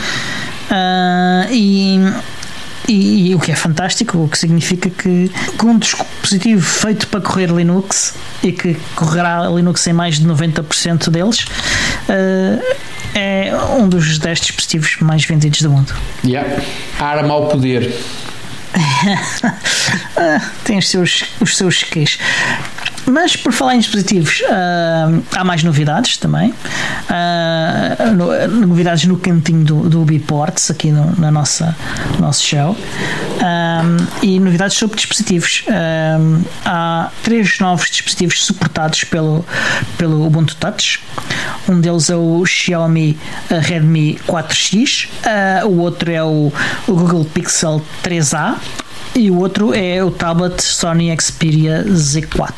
Speaker 1: E o que é fantástico, o que significa que um dispositivo feito para correr Linux e que correrá Linux em mais de 90% deles, é um dos 10 dispositivos mais vendidos do mundo.
Speaker 2: Arma ao poder.
Speaker 1: Tem os seus queixos. Mas por falar em dispositivos, há mais novidades também. Novidades no cantinho do Ubiports, aqui no nosso show. E novidades sobre dispositivos. Há 3 novos dispositivos suportados pelo Ubuntu Touch. Um deles é o Xiaomi Redmi 4X, o outro é o Google Pixel 3a e o outro é o tablet Sony Xperia Z4.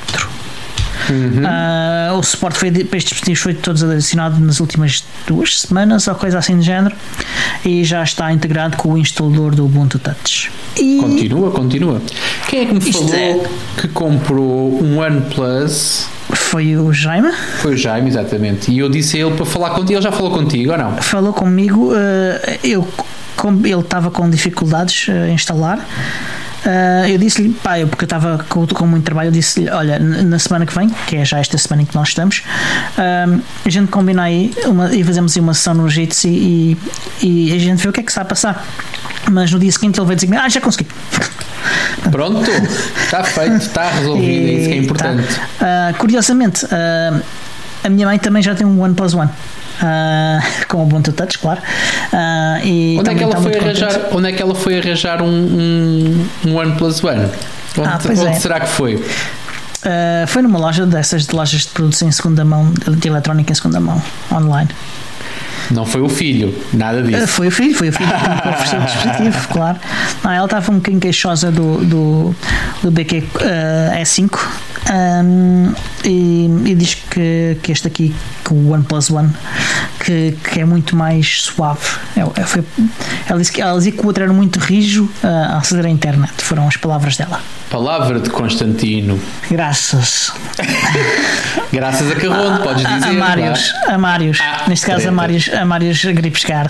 Speaker 1: O suporte para estes dispositivos foi todos adicionado nas últimas 2 semanas ou coisa assim de género, e já está integrado com o instalador do Ubuntu Touch. E
Speaker 2: continua. Quem é que me falou que comprou um OnePlus?
Speaker 1: Foi o Jaime?
Speaker 2: Foi o Jaime, exatamente. E eu disse a ele para falar contigo. Ele já falou contigo ou não?
Speaker 1: Falou comigo. Ele estava com dificuldades a instalar. Eu disse-lhe, porque eu estava com muito trabalho, eu disse-lhe, olha, na semana que vem, que é já esta semana em que nós estamos, a gente combina aí e fazemos uma sessão no Jitsi e a gente vê o que é que está a passar. Mas no dia seguinte ele veio dizer, já consegui.
Speaker 2: Pronto, está feito, está resolvido, é isso que é importante.
Speaker 1: Curiosamente, a minha mãe também já tem um OnePlus One. Com o Ubuntu Touch, claro.
Speaker 2: Onde é que ela foi arranjar um OnePlus One? Onde será que foi?
Speaker 1: Foi numa loja dessas de lojas de produtos em segunda mão, de eletrónica em segunda mão, online.
Speaker 2: Não foi o filho, nada disso.
Speaker 1: Foi o filho que ofereceu o dispositivo, claro. Ela estava um bocadinho queixosa do BQ E5 e diz que este aqui, que o OnePlus One, que é muito mais suave. Ela dizia que o outro era muito rijo a aceder à internet. Foram as palavras dela.
Speaker 2: Palavra de Constantino.
Speaker 1: Graças
Speaker 2: a Carrondo, podes dizer.
Speaker 1: A Mários. Neste caso, a Mários Gripescard.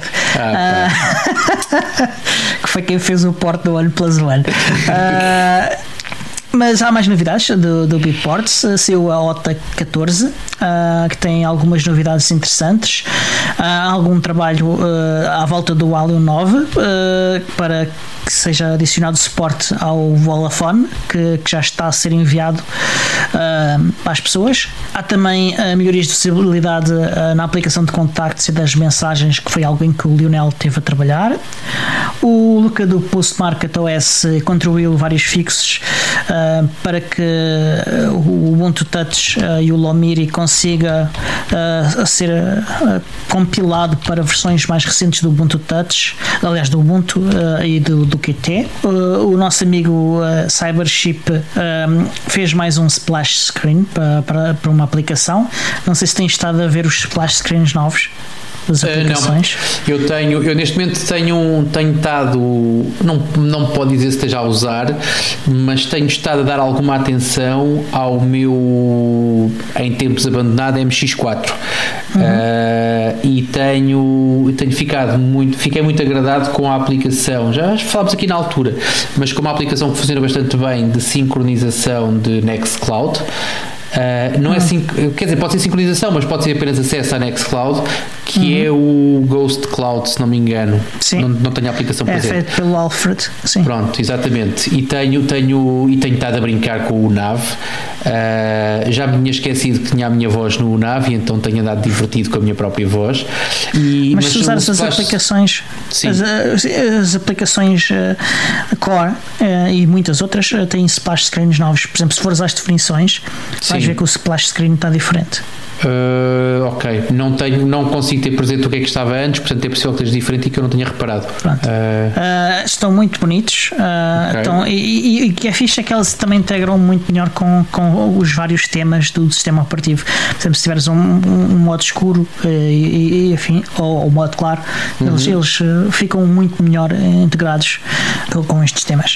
Speaker 1: Que foi quem fez o porte do OnePlus One. Mas há mais novidades do Ubiports. Saiu a OTA 14, que tem algumas novidades interessantes. Há algum trabalho à volta do Alio 9 para que seja adicionado suporte ao Volafone, que já está a ser enviado às pessoas. Há também melhorias de visibilidade na aplicação de contactos e das mensagens, que foi algo em que o Lionel teve a trabalhar. O Luca do Postmarket OS contribuiu vários fixos para que o Ubuntu Touch e o Lomiri consiga ser compilado para versões mais recentes do Ubuntu Touch, aliás do Ubuntu e do Qt. O nosso amigo Cybership fez mais um splash screen para uma aplicação. Não sei se tem estado a ver os splash screens novos das aplicações.
Speaker 2: Não, eu neste momento tenho estado, não pode dizer se esteja a usar, mas tenho estado a dar alguma atenção ao meu, em tempos abandonado, MX4. E fiquei muito agradado com a aplicação. Já falámos aqui na altura, mas com uma aplicação que funciona bastante bem de sincronização de Nextcloud. Não é quer dizer, pode ser sincronização, mas pode ser apenas acesso à Nextcloud, que é o Ghost Cloud, se não me engano.
Speaker 1: Sim.
Speaker 2: Não tenho a aplicação para dizer.
Speaker 1: É feito pelo Alfred. Sim.
Speaker 2: Pronto, exatamente. E tenho estado a brincar com o NAV. Já me tinha esquecido que tinha a minha voz no NAV, e então tenho andado divertido com a minha própria voz.
Speaker 1: Mas se usares as aplicações, as aplicações Core e muitas outras têm splash screens novos. Por exemplo, se fores às definições, vais ver que o splash screen está diferente.
Speaker 2: Ok, não consigo ter presente o que é que estava antes, portanto é possível que esteja diferente e que eu não tenha reparado.
Speaker 1: Estão muito bonitos. E o que é fixe é que eles também integram muito melhor com os vários temas do sistema operativo. Por exemplo, se tiveres um modo escuro e afim, ou modo claro, eles ficam muito melhor integrados com estes temas.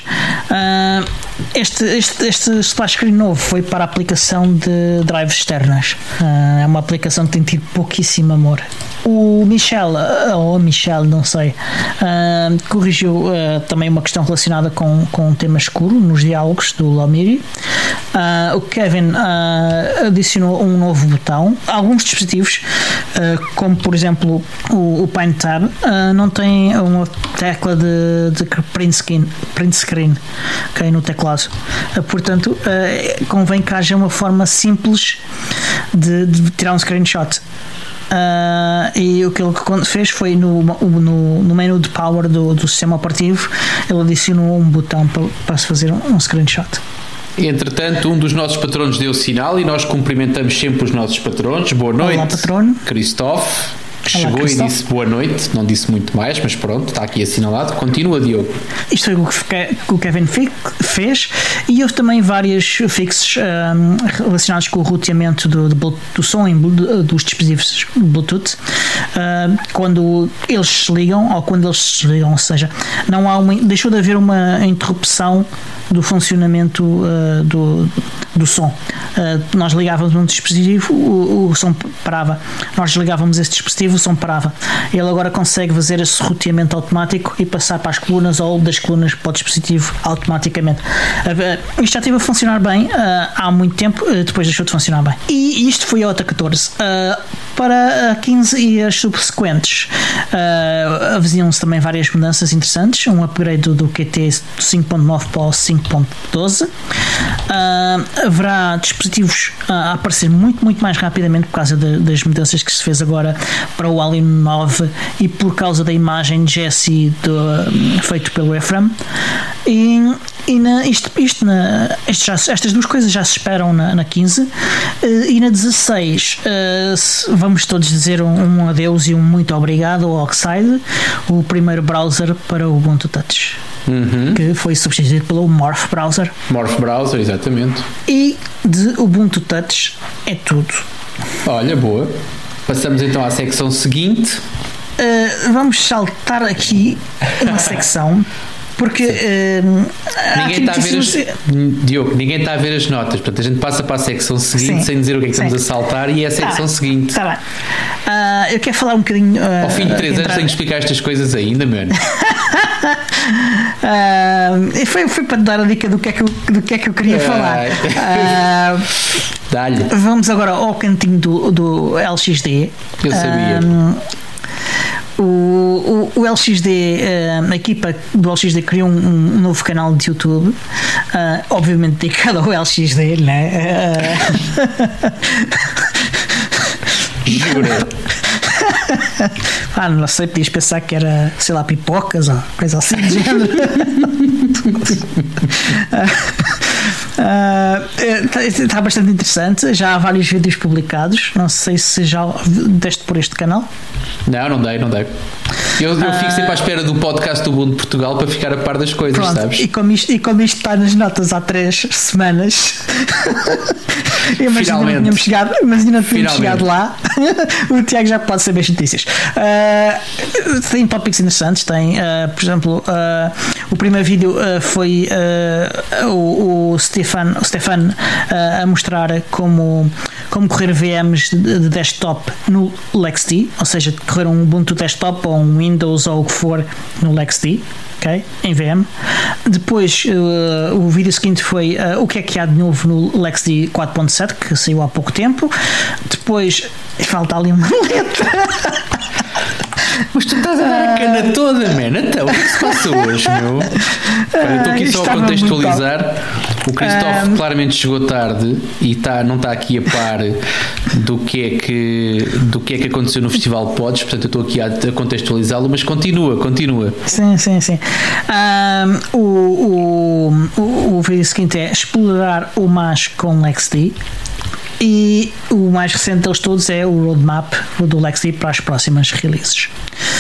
Speaker 1: Este splash screen novo foi para a aplicação de drives externas. É uma aplicação que tem tido pouquíssimo amor. O Michel, não sei, corrigiu também uma questão relacionada com um tema escuro nos diálogos do Lomiri. O Kevin adicionou um novo botão. Alguns dispositivos, como por exemplo o Pine Tab, não tem uma tecla de print screen, okay, no teclado. caso. Portanto, convém que haja uma forma simples de tirar um screenshot. E o que ele fez foi no menu de power do sistema operativo, ele adicionou um botão para se fazer um screenshot.
Speaker 2: Entretanto, um dos nossos patronos deu sinal e nós cumprimentamos sempre os nossos patronos. Boa noite.
Speaker 1: Olá, patrono.
Speaker 2: Christophe, que chegou e disse boa noite, não disse muito mais, mas pronto, está aqui assinalado. Continua, Diogo.
Speaker 1: Isto foi o que o Kevin fez, e houve também vários fixes relacionados com o roteamento do som dos dispositivos Bluetooth, quando eles se ligam, ou seja, não há deixou de haver uma interrupção do funcionamento do som. Nós ligávamos um dispositivo, o som parava. Nós desligávamos esse dispositivo, o som parava. Ele agora consegue fazer esse roteamento automático e passar para as colunas ou das colunas para o dispositivo automaticamente. Isto já esteve a funcionar bem há muito tempo, depois deixou de funcionar bem. E isto foi a OTA 14. Para a 15 e as subsequentes, avizinham-se também várias mudanças interessantes. Um upgrade do QT 5.9 para o 5.12. Haverá dispositivos a aparecer muito mais rapidamente por causa das mudanças que se fez agora para o Alien 9 e por causa da imagem GSI feito pelo Ephraim. Estas duas coisas já se esperam na 15, e na 16 vamos todos dizer um adeus e um muito obrigado ao Oxide, o primeiro browser para o Ubuntu Touch. Que foi substituído pelo Morph Browser.
Speaker 2: Morph Browser, exatamente.
Speaker 1: E de Ubuntu Touch é tudo.
Speaker 2: Olha, boa. Passamos então à secção seguinte.
Speaker 1: Vamos saltar aqui uma secção, porque
Speaker 2: ninguém está a ver Diogo, ninguém está a ver as notas, portanto a gente passa para a secção seguinte. Sim. Sem dizer o que é que estamos a saltar, e é a secção seguinte.
Speaker 1: Está bem. Eu quero falar um bocadinho.
Speaker 2: Ao fim de 3 anos tenho que explicar estas coisas ainda, mano.
Speaker 1: Foi para te dar a dica do que é que eu queria falar.
Speaker 2: Dá-lhe.
Speaker 1: Vamos agora ao cantinho do LXD.
Speaker 2: Eu sabia.
Speaker 1: O LXD, a equipa do LXD criou um novo canal de YouTube, obviamente dedicado ao LXD, né?
Speaker 2: Jura?
Speaker 1: Não sei, podias pensar que era, sei lá, pipocas ou coisa assim de género. Está bastante interessante. Já há vários vídeos publicados. Não sei se já deste por este canal.
Speaker 2: Não dei. Eu fico sempre à espera do podcast do Ubuntu Portugal para ficar a par das coisas. Pronto, sabes?
Speaker 1: E como isto está nas notas há 3 semanas, mas ainda não tínhamos chegado lá. O Tiago já pode saber as notícias. Tem tópicos interessantes. Tem, por exemplo, o primeiro vídeo foi o Stefan a mostrar como correr VMs de desktop no LXD, ou seja, correr um Ubuntu desktop ou um Windows ou o que for no LXD, ok? Em VM. Depois o vídeo seguinte foi o que há de novo no LXD 4.7, que saiu há pouco tempo. Depois falta ali uma letra.
Speaker 2: Mas tu estás a dar a cana toda, man. Então, o que é que se passa hoje, meu? Eu estou aqui só a contextualizar. O Christophe claramente chegou tarde e não está aqui a par do que é que aconteceu no Festival Pods, portanto eu estou aqui a contextualizá-lo, mas continua.
Speaker 1: Sim. O vídeo seguinte é explorar o MAS com LXD. E o mais recente deles todos é o roadmap do LXD para as próximas releases.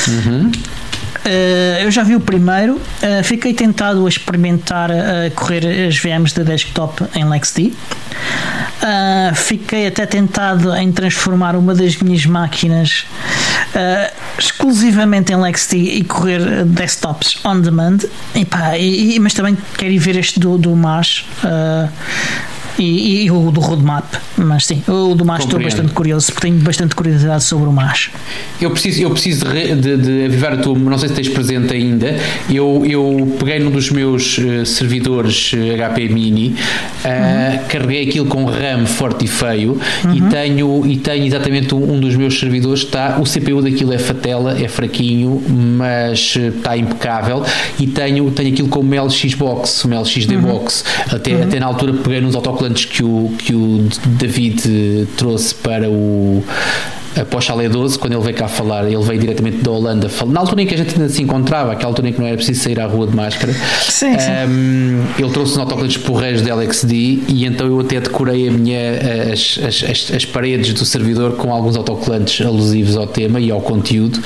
Speaker 1: Eu já vi o primeiro, fiquei tentado a experimentar correr as VMs de desktop em LXD. Fiquei até tentado em transformar uma das minhas máquinas exclusivamente em LXD e correr desktops on demand. Mas também quero ir ver este do MAS. e o do roadmap, mas sim, o do MASH estou bastante curioso, porque tenho bastante curiosidade sobre o MASH.
Speaker 2: Eu preciso de avivar a tua, não sei se tens presente ainda, eu peguei num dos meus servidores HP Mini, carreguei aquilo com RAM forte e feio, e tenho exatamente um dos meus servidores, o CPU daquilo é fatela, é fraquinho, mas está impecável, e tenho aquilo como uma LX Box, uma LXD Box, até na altura peguei nos autocolantes que o David trouxe para o Chalé 12, quando ele veio cá falar, ele veio diretamente da Holanda, na altura em que a gente ainda se encontrava, aquela altura em que não era preciso sair à rua de máscara.
Speaker 1: Sim.
Speaker 2: Ele trouxe os autocolantes porreiros da LXD, e então eu até decorei as paredes do servidor com alguns autocolantes alusivos ao tema e ao conteúdo,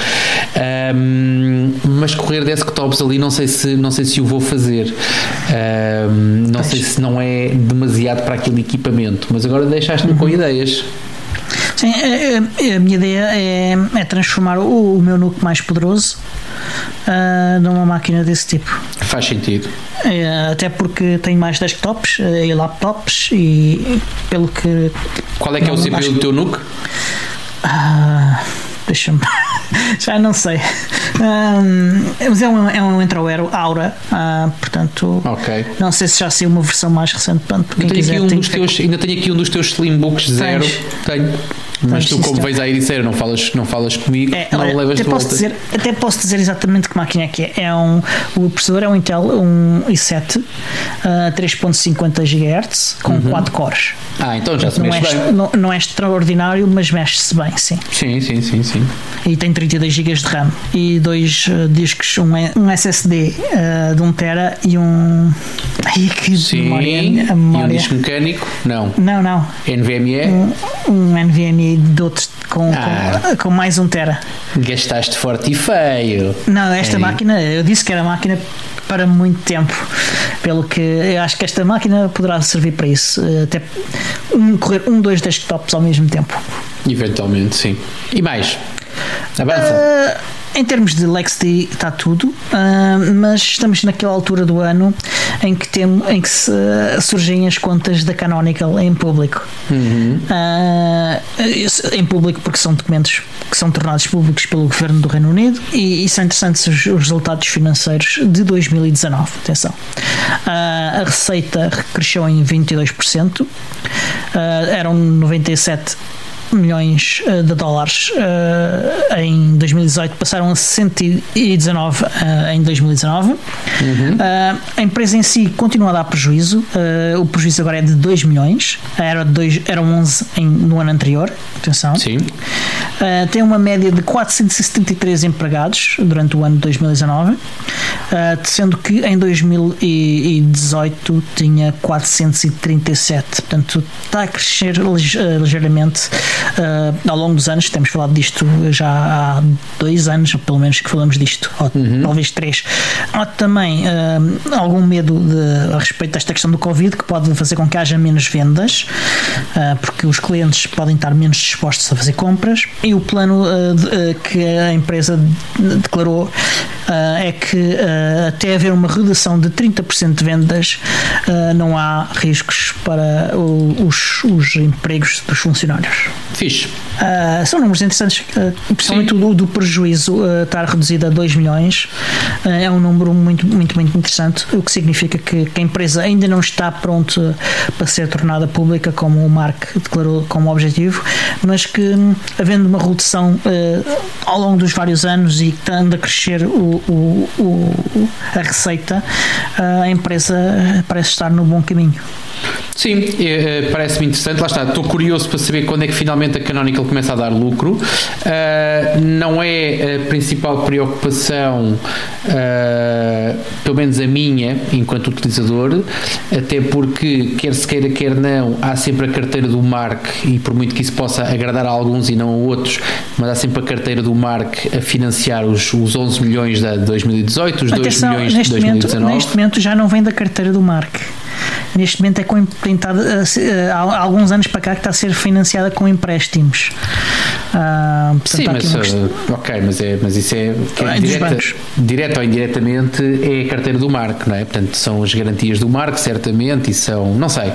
Speaker 2: mas correr desktops ali não sei se o vou fazer, não sei se não é demasiado para aquele equipamento, mas agora deixaste-me com ideias.
Speaker 1: Sim, a minha ideia é transformar o meu NUC mais poderoso numa máquina desse tipo.
Speaker 2: Faz sentido.
Speaker 1: Até porque tenho mais desktops e laptops, e pelo que...
Speaker 2: Qual é que é o CPU do teu NUC?
Speaker 1: Deixa-me... já não sei. Mas é um Entroero Aura, portanto, não sei se já saiu uma versão mais recente. Portanto, quem quiser,
Speaker 2: ainda tenho aqui um dos teus Slimbooks zero. Tenho. Mas tu, como vais aí dizer, não falas comigo, não levas de volta.
Speaker 1: Até posso dizer exatamente que máquina é que é. O processador é um Intel i7 3.50 GHz com 4 cores.
Speaker 2: Então já se mexe bem.
Speaker 1: Não é extraordinário, mas mexe-se bem, sim.
Speaker 2: Sim.
Speaker 1: E tem 32 GB de RAM e 2 discos, um SSD de 1 TB e um... Ai, que memória.
Speaker 2: E um disco mecânico? Não. NVMe?
Speaker 1: Um NVMe de outros com mais 1 TB.
Speaker 2: Gastaste forte e feio.
Speaker 1: Não, esta máquina, eu disse que era máquina para muito tempo, pelo que eu acho que esta máquina poderá servir para isso, até correr 2 desktops ao mesmo tempo.
Speaker 2: Eventualmente, sim. E mais? Avança.
Speaker 1: Em termos de LXD está tudo, mas estamos naquela altura do ano em que surgem as contas da Canonical em público. Em público porque são documentos que são tornados públicos pelo Governo do Reino Unido, e são interessantes os resultados financeiros de 2019. Atenção, a receita cresceu em 22%, eram 97 milhões de dólares em 2018, passaram a 119 em 2019. A empresa em si continua a dar prejuízo, o prejuízo agora é de 2 milhões, eram 11 no ano anterior. Atenção.
Speaker 2: Sim.
Speaker 1: Tem uma média de 473 empregados durante o ano de 2019, sendo que em 2018 tinha 437, portanto está a crescer ligeiramente ao longo dos anos. Temos falado disto já há 2 anos, pelo menos, que falamos disto, ou talvez 3. Há também algum medo a respeito desta questão do Covid, que pode fazer com que haja menos vendas, porque os clientes podem estar menos dispostos a fazer compras, e o plano que a empresa declarou é que até haver uma redução de 30% de vendas, não há riscos para os empregos dos funcionários.
Speaker 2: Fixe.
Speaker 1: São números interessantes, principalmente o do prejuízo estar reduzido a 2 milhões, é um número muito, muito, muito interessante, o que significa que a empresa ainda não está pronta para ser tornada pública, como o Mark declarou como objetivo, mas que, havendo uma redução ao longo dos vários anos e estando a crescer a receita, a empresa parece estar no bom caminho.
Speaker 2: Sim, parece-me interessante. Lá está, estou curioso para saber quando é que finalmente a Canonical começa a dar lucro. Não é a principal preocupação, pelo menos a minha, enquanto utilizador, até porque, quer se queira, quer não, há sempre a carteira do Mark, e por muito que isso possa agradar a alguns e não a outros, mas há sempre a carteira do Mark a financiar os 11 milhões de 2018, os 2 milhões de 2019.
Speaker 1: Neste momento já não vem da carteira do Mark. Neste momento tem estado, há alguns anos para cá, que está a ser financiada com empréstimos. Portanto,
Speaker 2: sim, mas isso é direto ou indiretamente é a carteira do Mark, não é? Portanto, são as garantias do Mark, certamente, e são, não sei.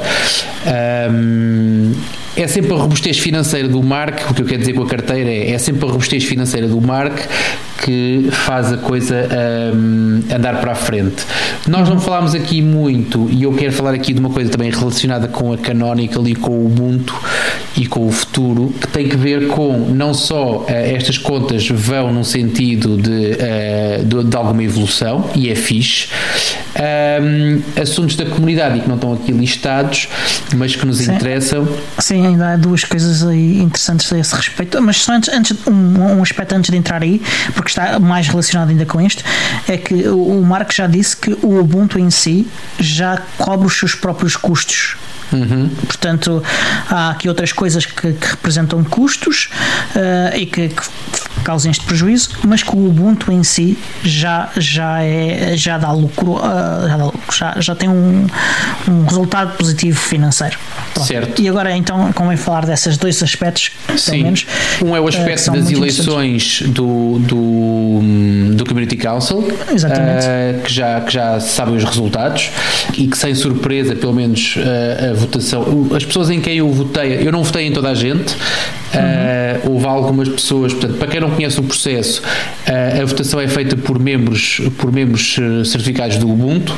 Speaker 2: É sempre a robustez financeira do Mark. O que eu quero dizer com a carteira é sempre a robustez financeira do Mark que faz a coisa andar para a frente. Nós não falámos aqui muito, e eu quero falar aqui de uma coisa também relacionada com a Canonical e com o Ubuntu e com o futuro, que tem que ver com não só estas contas vão num sentido de alguma evolução, e é fixe, assuntos da comunidade e que não estão aqui listados, mas que nos interessam.
Speaker 1: Sim, ainda há duas coisas aí interessantes a esse respeito, mas só um aspecto antes de entrar aí, porque está mais relacionado ainda com isto, é que o Mark já disse que o Ubuntu em si já cobre os seus próprios custos. Portanto, há aqui outras coisas que representam custos e que causem este prejuízo, mas que o Ubuntu em si já dá lucro, já tem um resultado positivo financeiro. Pronto.
Speaker 2: Certo.
Speaker 1: E agora então convém falar desses dois aspectos, pelo menos.
Speaker 2: Um é o aspecto das eleições do Community Council, que já sabem os resultados e que, sem surpresa, pelo menos a votação, as pessoas em quem eu votei, eu não votei em toda a gente. Houve algumas pessoas, portanto, para quem não conhece o processo, a votação é feita por membros certificados do Ubuntu,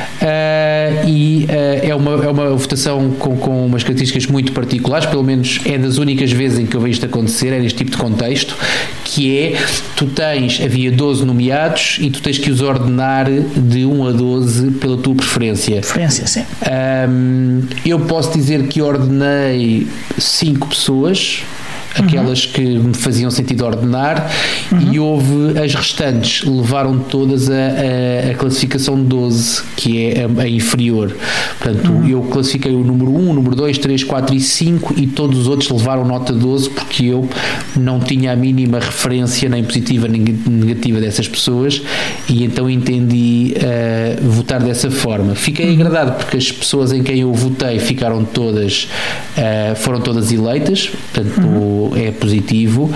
Speaker 2: e é uma votação com umas características muito particulares, pelo menos é das únicas vezes em que eu vejo isto acontecer, é neste tipo de contexto, que é, havia 12 nomeados e tu tens que os ordenar de 1 a 12 pela tua preferência.
Speaker 1: Sim.
Speaker 2: Eu posso dizer que ordenei 5 pessoas, aquelas que me faziam sentido ordenar, e houve as restantes, levaram todas a classificação 12, que é a inferior. Portanto, eu classifiquei o número 1, o número 2, 3, 4 e 5, e todos os outros levaram nota 12, porque eu não tinha a mínima referência, nem positiva nem negativa, dessas pessoas, e então entendi votar dessa forma. Fiquei agradado porque as pessoas em quem eu votei foram todas eleitas, portanto é positivo.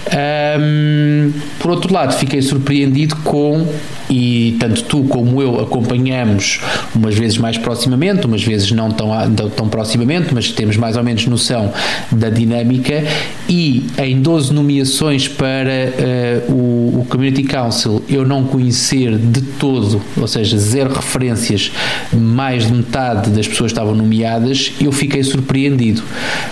Speaker 2: Por outro lado, fiquei surpreendido e tanto tu como eu acompanhamos umas vezes mais proximamente, umas vezes não tão proximamente, mas temos mais ou menos noção da dinâmica, e em 12 nomeações para o Community Council eu não conhecer de todo, ou seja, 0 referências, mais de metade das pessoas estavam nomeadas, eu fiquei surpreendido.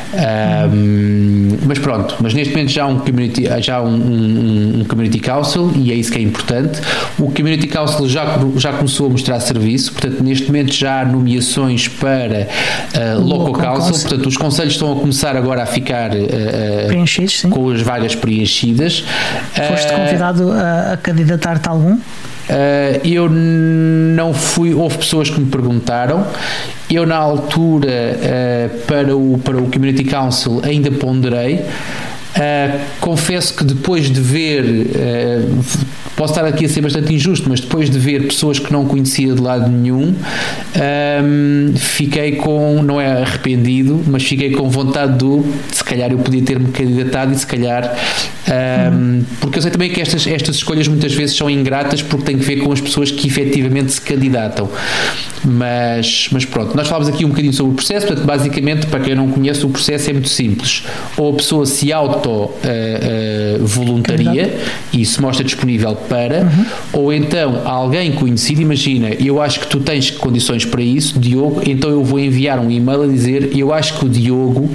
Speaker 2: Mas pronto, mas neste momento já há um Community Council, e é isso que é importante. O Community Council já começou a mostrar serviço, portanto neste momento já há nomeações para Local Council, portanto os conselhos estão a começar agora a ficar
Speaker 1: preenchidos, sim,
Speaker 2: com as vagas preenchidas.
Speaker 1: Foste convidado a candidatar-te a algum?
Speaker 2: Eu não fui, houve pessoas que me perguntaram. Eu na altura para o Community Council ainda ponderei. Confesso que depois de ver, posso estar aqui a ser bastante injusto, mas depois de ver pessoas que não conhecia de lado nenhum, fiquei não é arrependido, mas fiquei com vontade se calhar eu podia ter-me candidatado, e se calhar porque eu sei também que estas escolhas muitas vezes são ingratas, porque têm que ver com as pessoas que efetivamente se candidatam. Mas pronto, nós falámos aqui um bocadinho sobre o processo. Portanto, basicamente, para quem não conhece, o processo é muito simples. Ou a pessoa se voluntaria e se mostra disponível para, ou então alguém conhecido, imagina, eu acho que tu tens condições para isso, Diogo, então eu vou enviar um e-mail a dizer, eu acho que o Diogo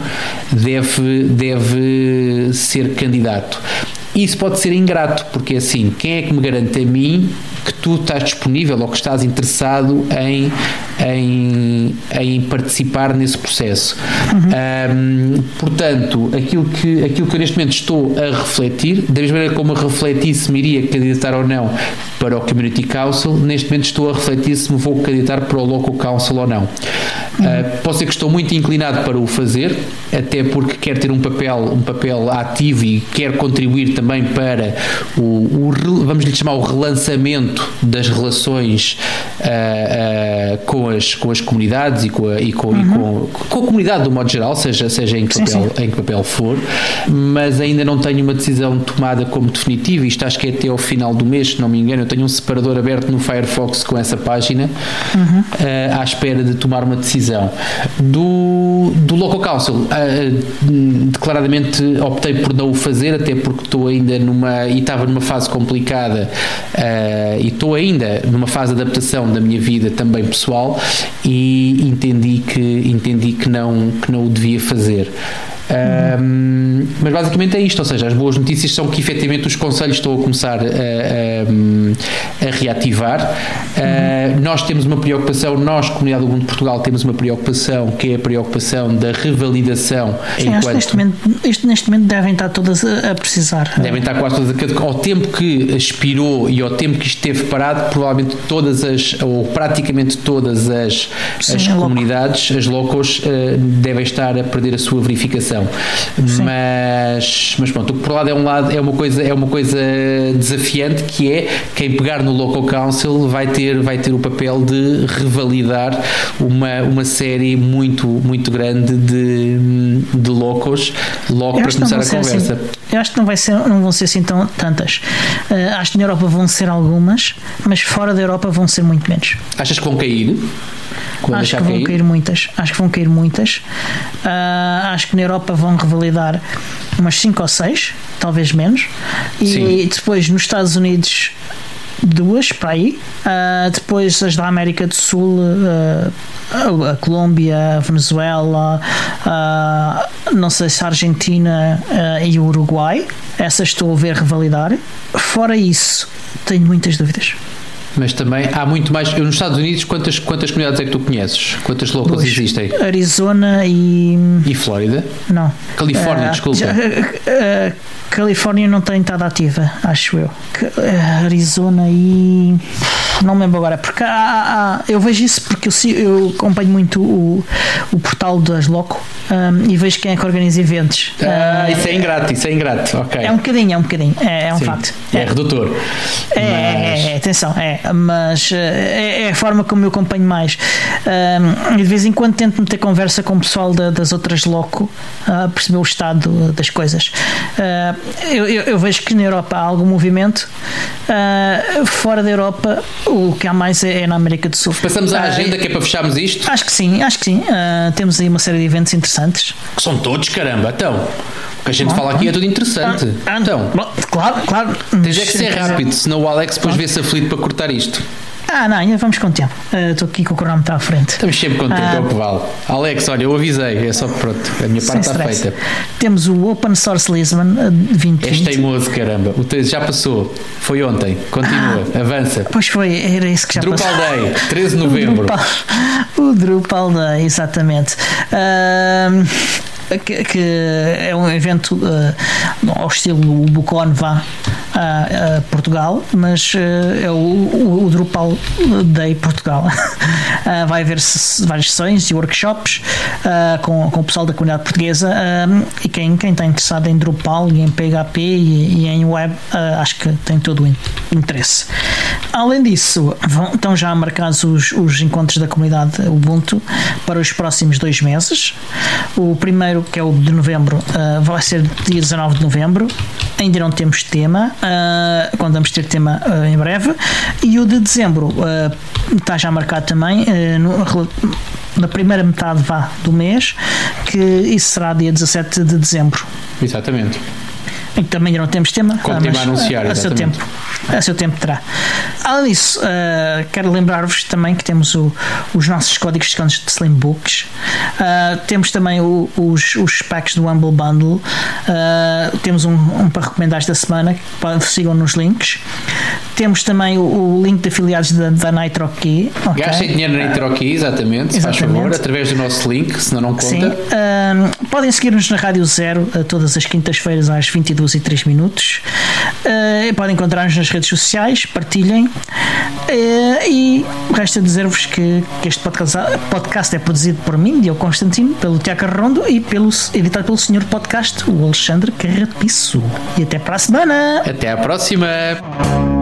Speaker 2: deve ser candidato. Isso pode ser ingrato, porque assim, quem é que me garante a mim que tu estás disponível ou que estás interessado em participar nesse processo? Portanto, aquilo que eu neste momento estou a refletir, da mesma maneira como eu refleti se me iria candidatar ou não para o Community Council, neste momento estou a refletir se me vou candidatar para o Local Council ou não. Pode ser que estou muito inclinado para o fazer, até porque quero ter um papel ativo e quero contribuir também para vamos lhe chamar o relançamento das relações com com as comunidades e com a comunidade do modo geral, seja em que papel for, mas ainda não tenho uma decisão tomada como definitiva. Isto acho que é até ao final do mês, se não me engano. Eu tenho um separador aberto no Firefox com essa página, à espera de tomar uma decisão. Do Local Council, declaradamente optei por não o fazer, até porque estou ainda estava numa fase complicada, e estou ainda numa fase de adaptação da minha vida também pessoal, e entendi que não o devia fazer. Mas basicamente é isto, ou seja, as boas notícias são que efetivamente os conselhos estão a começar a reativar. Nós temos uma preocupação, nós, Comunidade Ubuntu de Portugal, temos uma preocupação, que é a preocupação da revalidação.
Speaker 1: Sim, neste momento devem estar todas a precisar.
Speaker 2: Devem estar quase todas ao tempo que expirou e ao tempo que esteve parado, provavelmente ou praticamente todas as comunidades, as locos, devem estar a perder a sua verificação. Mas pronto, o que por lado é uma coisa desafiante, que é quem pegar no Local Council vai ter o papel de revalidar uma série muito, muito grande de locos logo para começar a conversa.
Speaker 1: Assim, eu acho que não vão ser assim tantas. Acho que na Europa vão ser algumas, mas fora da Europa vão ser muito menos.
Speaker 2: Achas que vão cair?
Speaker 1: Acho que vão cair muitas. Acho que na Europa vão revalidar umas 5 ou 6, talvez menos. E depois nos Estados Unidos 2 para aí. Depois as da América do Sul, a Colômbia, a Venezuela, não sei se a Argentina e o Uruguai. Essas estou a ver revalidar. Fora isso, tenho muitas dúvidas.
Speaker 2: Mas também há muito mais. Eu, nos Estados Unidos, quantas comunidades é que tu conheces? Quantas locals existem?
Speaker 1: Arizona e
Speaker 2: Flórida?
Speaker 1: Não.
Speaker 2: Califórnia, desculpa.
Speaker 1: Califórnia não tem estado ativa, acho eu. Arizona e... não me lembro agora, porque eu vejo isso porque eu acompanho muito o portal das Loco, e vejo quem é que organiza eventos.
Speaker 2: Isso é ingrato, ok.
Speaker 1: É um bocadinho, é um facto.
Speaker 2: É redutor.
Speaker 1: Atenção, mas é a forma como eu acompanho mais. E de vez em quando tento meter conversa com o pessoal das outras Loco, perceber o estado das coisas. Eu vejo que na Europa há algum movimento. Fora da Europa o que há mais é na América do Sul.
Speaker 2: Passamos à agenda, que é para fecharmos isto?
Speaker 1: Acho que sim. Temos aí uma série de eventos interessantes.
Speaker 2: Que são todos, caramba, então. O que a gente fala aqui é tudo interessante. Então,
Speaker 1: claro.
Speaker 2: Tens que ser rápido, senão o Alex depois vê-se aflito para cortar isto.
Speaker 1: Não, ainda vamos com o tempo. Estou aqui com o cronómetro à frente.
Speaker 2: Estamos sempre com o tempo, é o que vale. Alex, olha, eu avisei, é só pronto, a minha parte está feita.
Speaker 1: Temos o Open Source Lisbon 2020.
Speaker 2: És teimoso, caramba. O texto já passou, foi ontem, continua, avança.
Speaker 1: Pois foi, era isso que já
Speaker 2: Drupal
Speaker 1: passou.
Speaker 2: Day, 13 de novembro.
Speaker 1: O Drupal Day, exatamente. Que é um evento ao estilo Bucon vá a Portugal, mas é o Drupal Day Portugal. Vai haver várias sessões e workshops com o pessoal da comunidade portuguesa, e quem está interessado em Drupal e em PHP e em web, acho que tem todo o interesse. Além disso, estão já marcados os encontros da comunidade Ubuntu para os próximos 2 meses. O primeiro, que é o de novembro, vai ser dia 19 de novembro. Ainda não temos tema, quando vamos ter tema em breve. E o de dezembro está já marcado também, na primeira metade do mês, que isso será dia 17 de dezembro.
Speaker 2: Exatamente.
Speaker 1: Também ainda não temos tema,
Speaker 2: mas a anunciar,
Speaker 1: a seu tempo terá. Além disso, quero lembrar-vos também que temos os nossos códigos de descontos de Slimbooks. Temos também os packs do Humble Bundle. Temos um para recomendar esta semana, sigam nos links. Temos também o link de afiliados da Nitro Key. Okay.
Speaker 2: Gastem dinheiro na Nitro Key, exatamente, faz favor, através do nosso link, senão não conta.
Speaker 1: Sim. Podem seguir-nos na Rádio Zero todas as quintas-feiras às 22h03. Podem encontrar-nos nas redes sociais, partilhem. E resta dizer-vos que este podcast é produzido por mim, Diogo Constantino, pelo Tiago Carrondo e editado pelo senhor podcast, o Alexandre Carrapiço. E até para a semana!
Speaker 2: Até à próxima!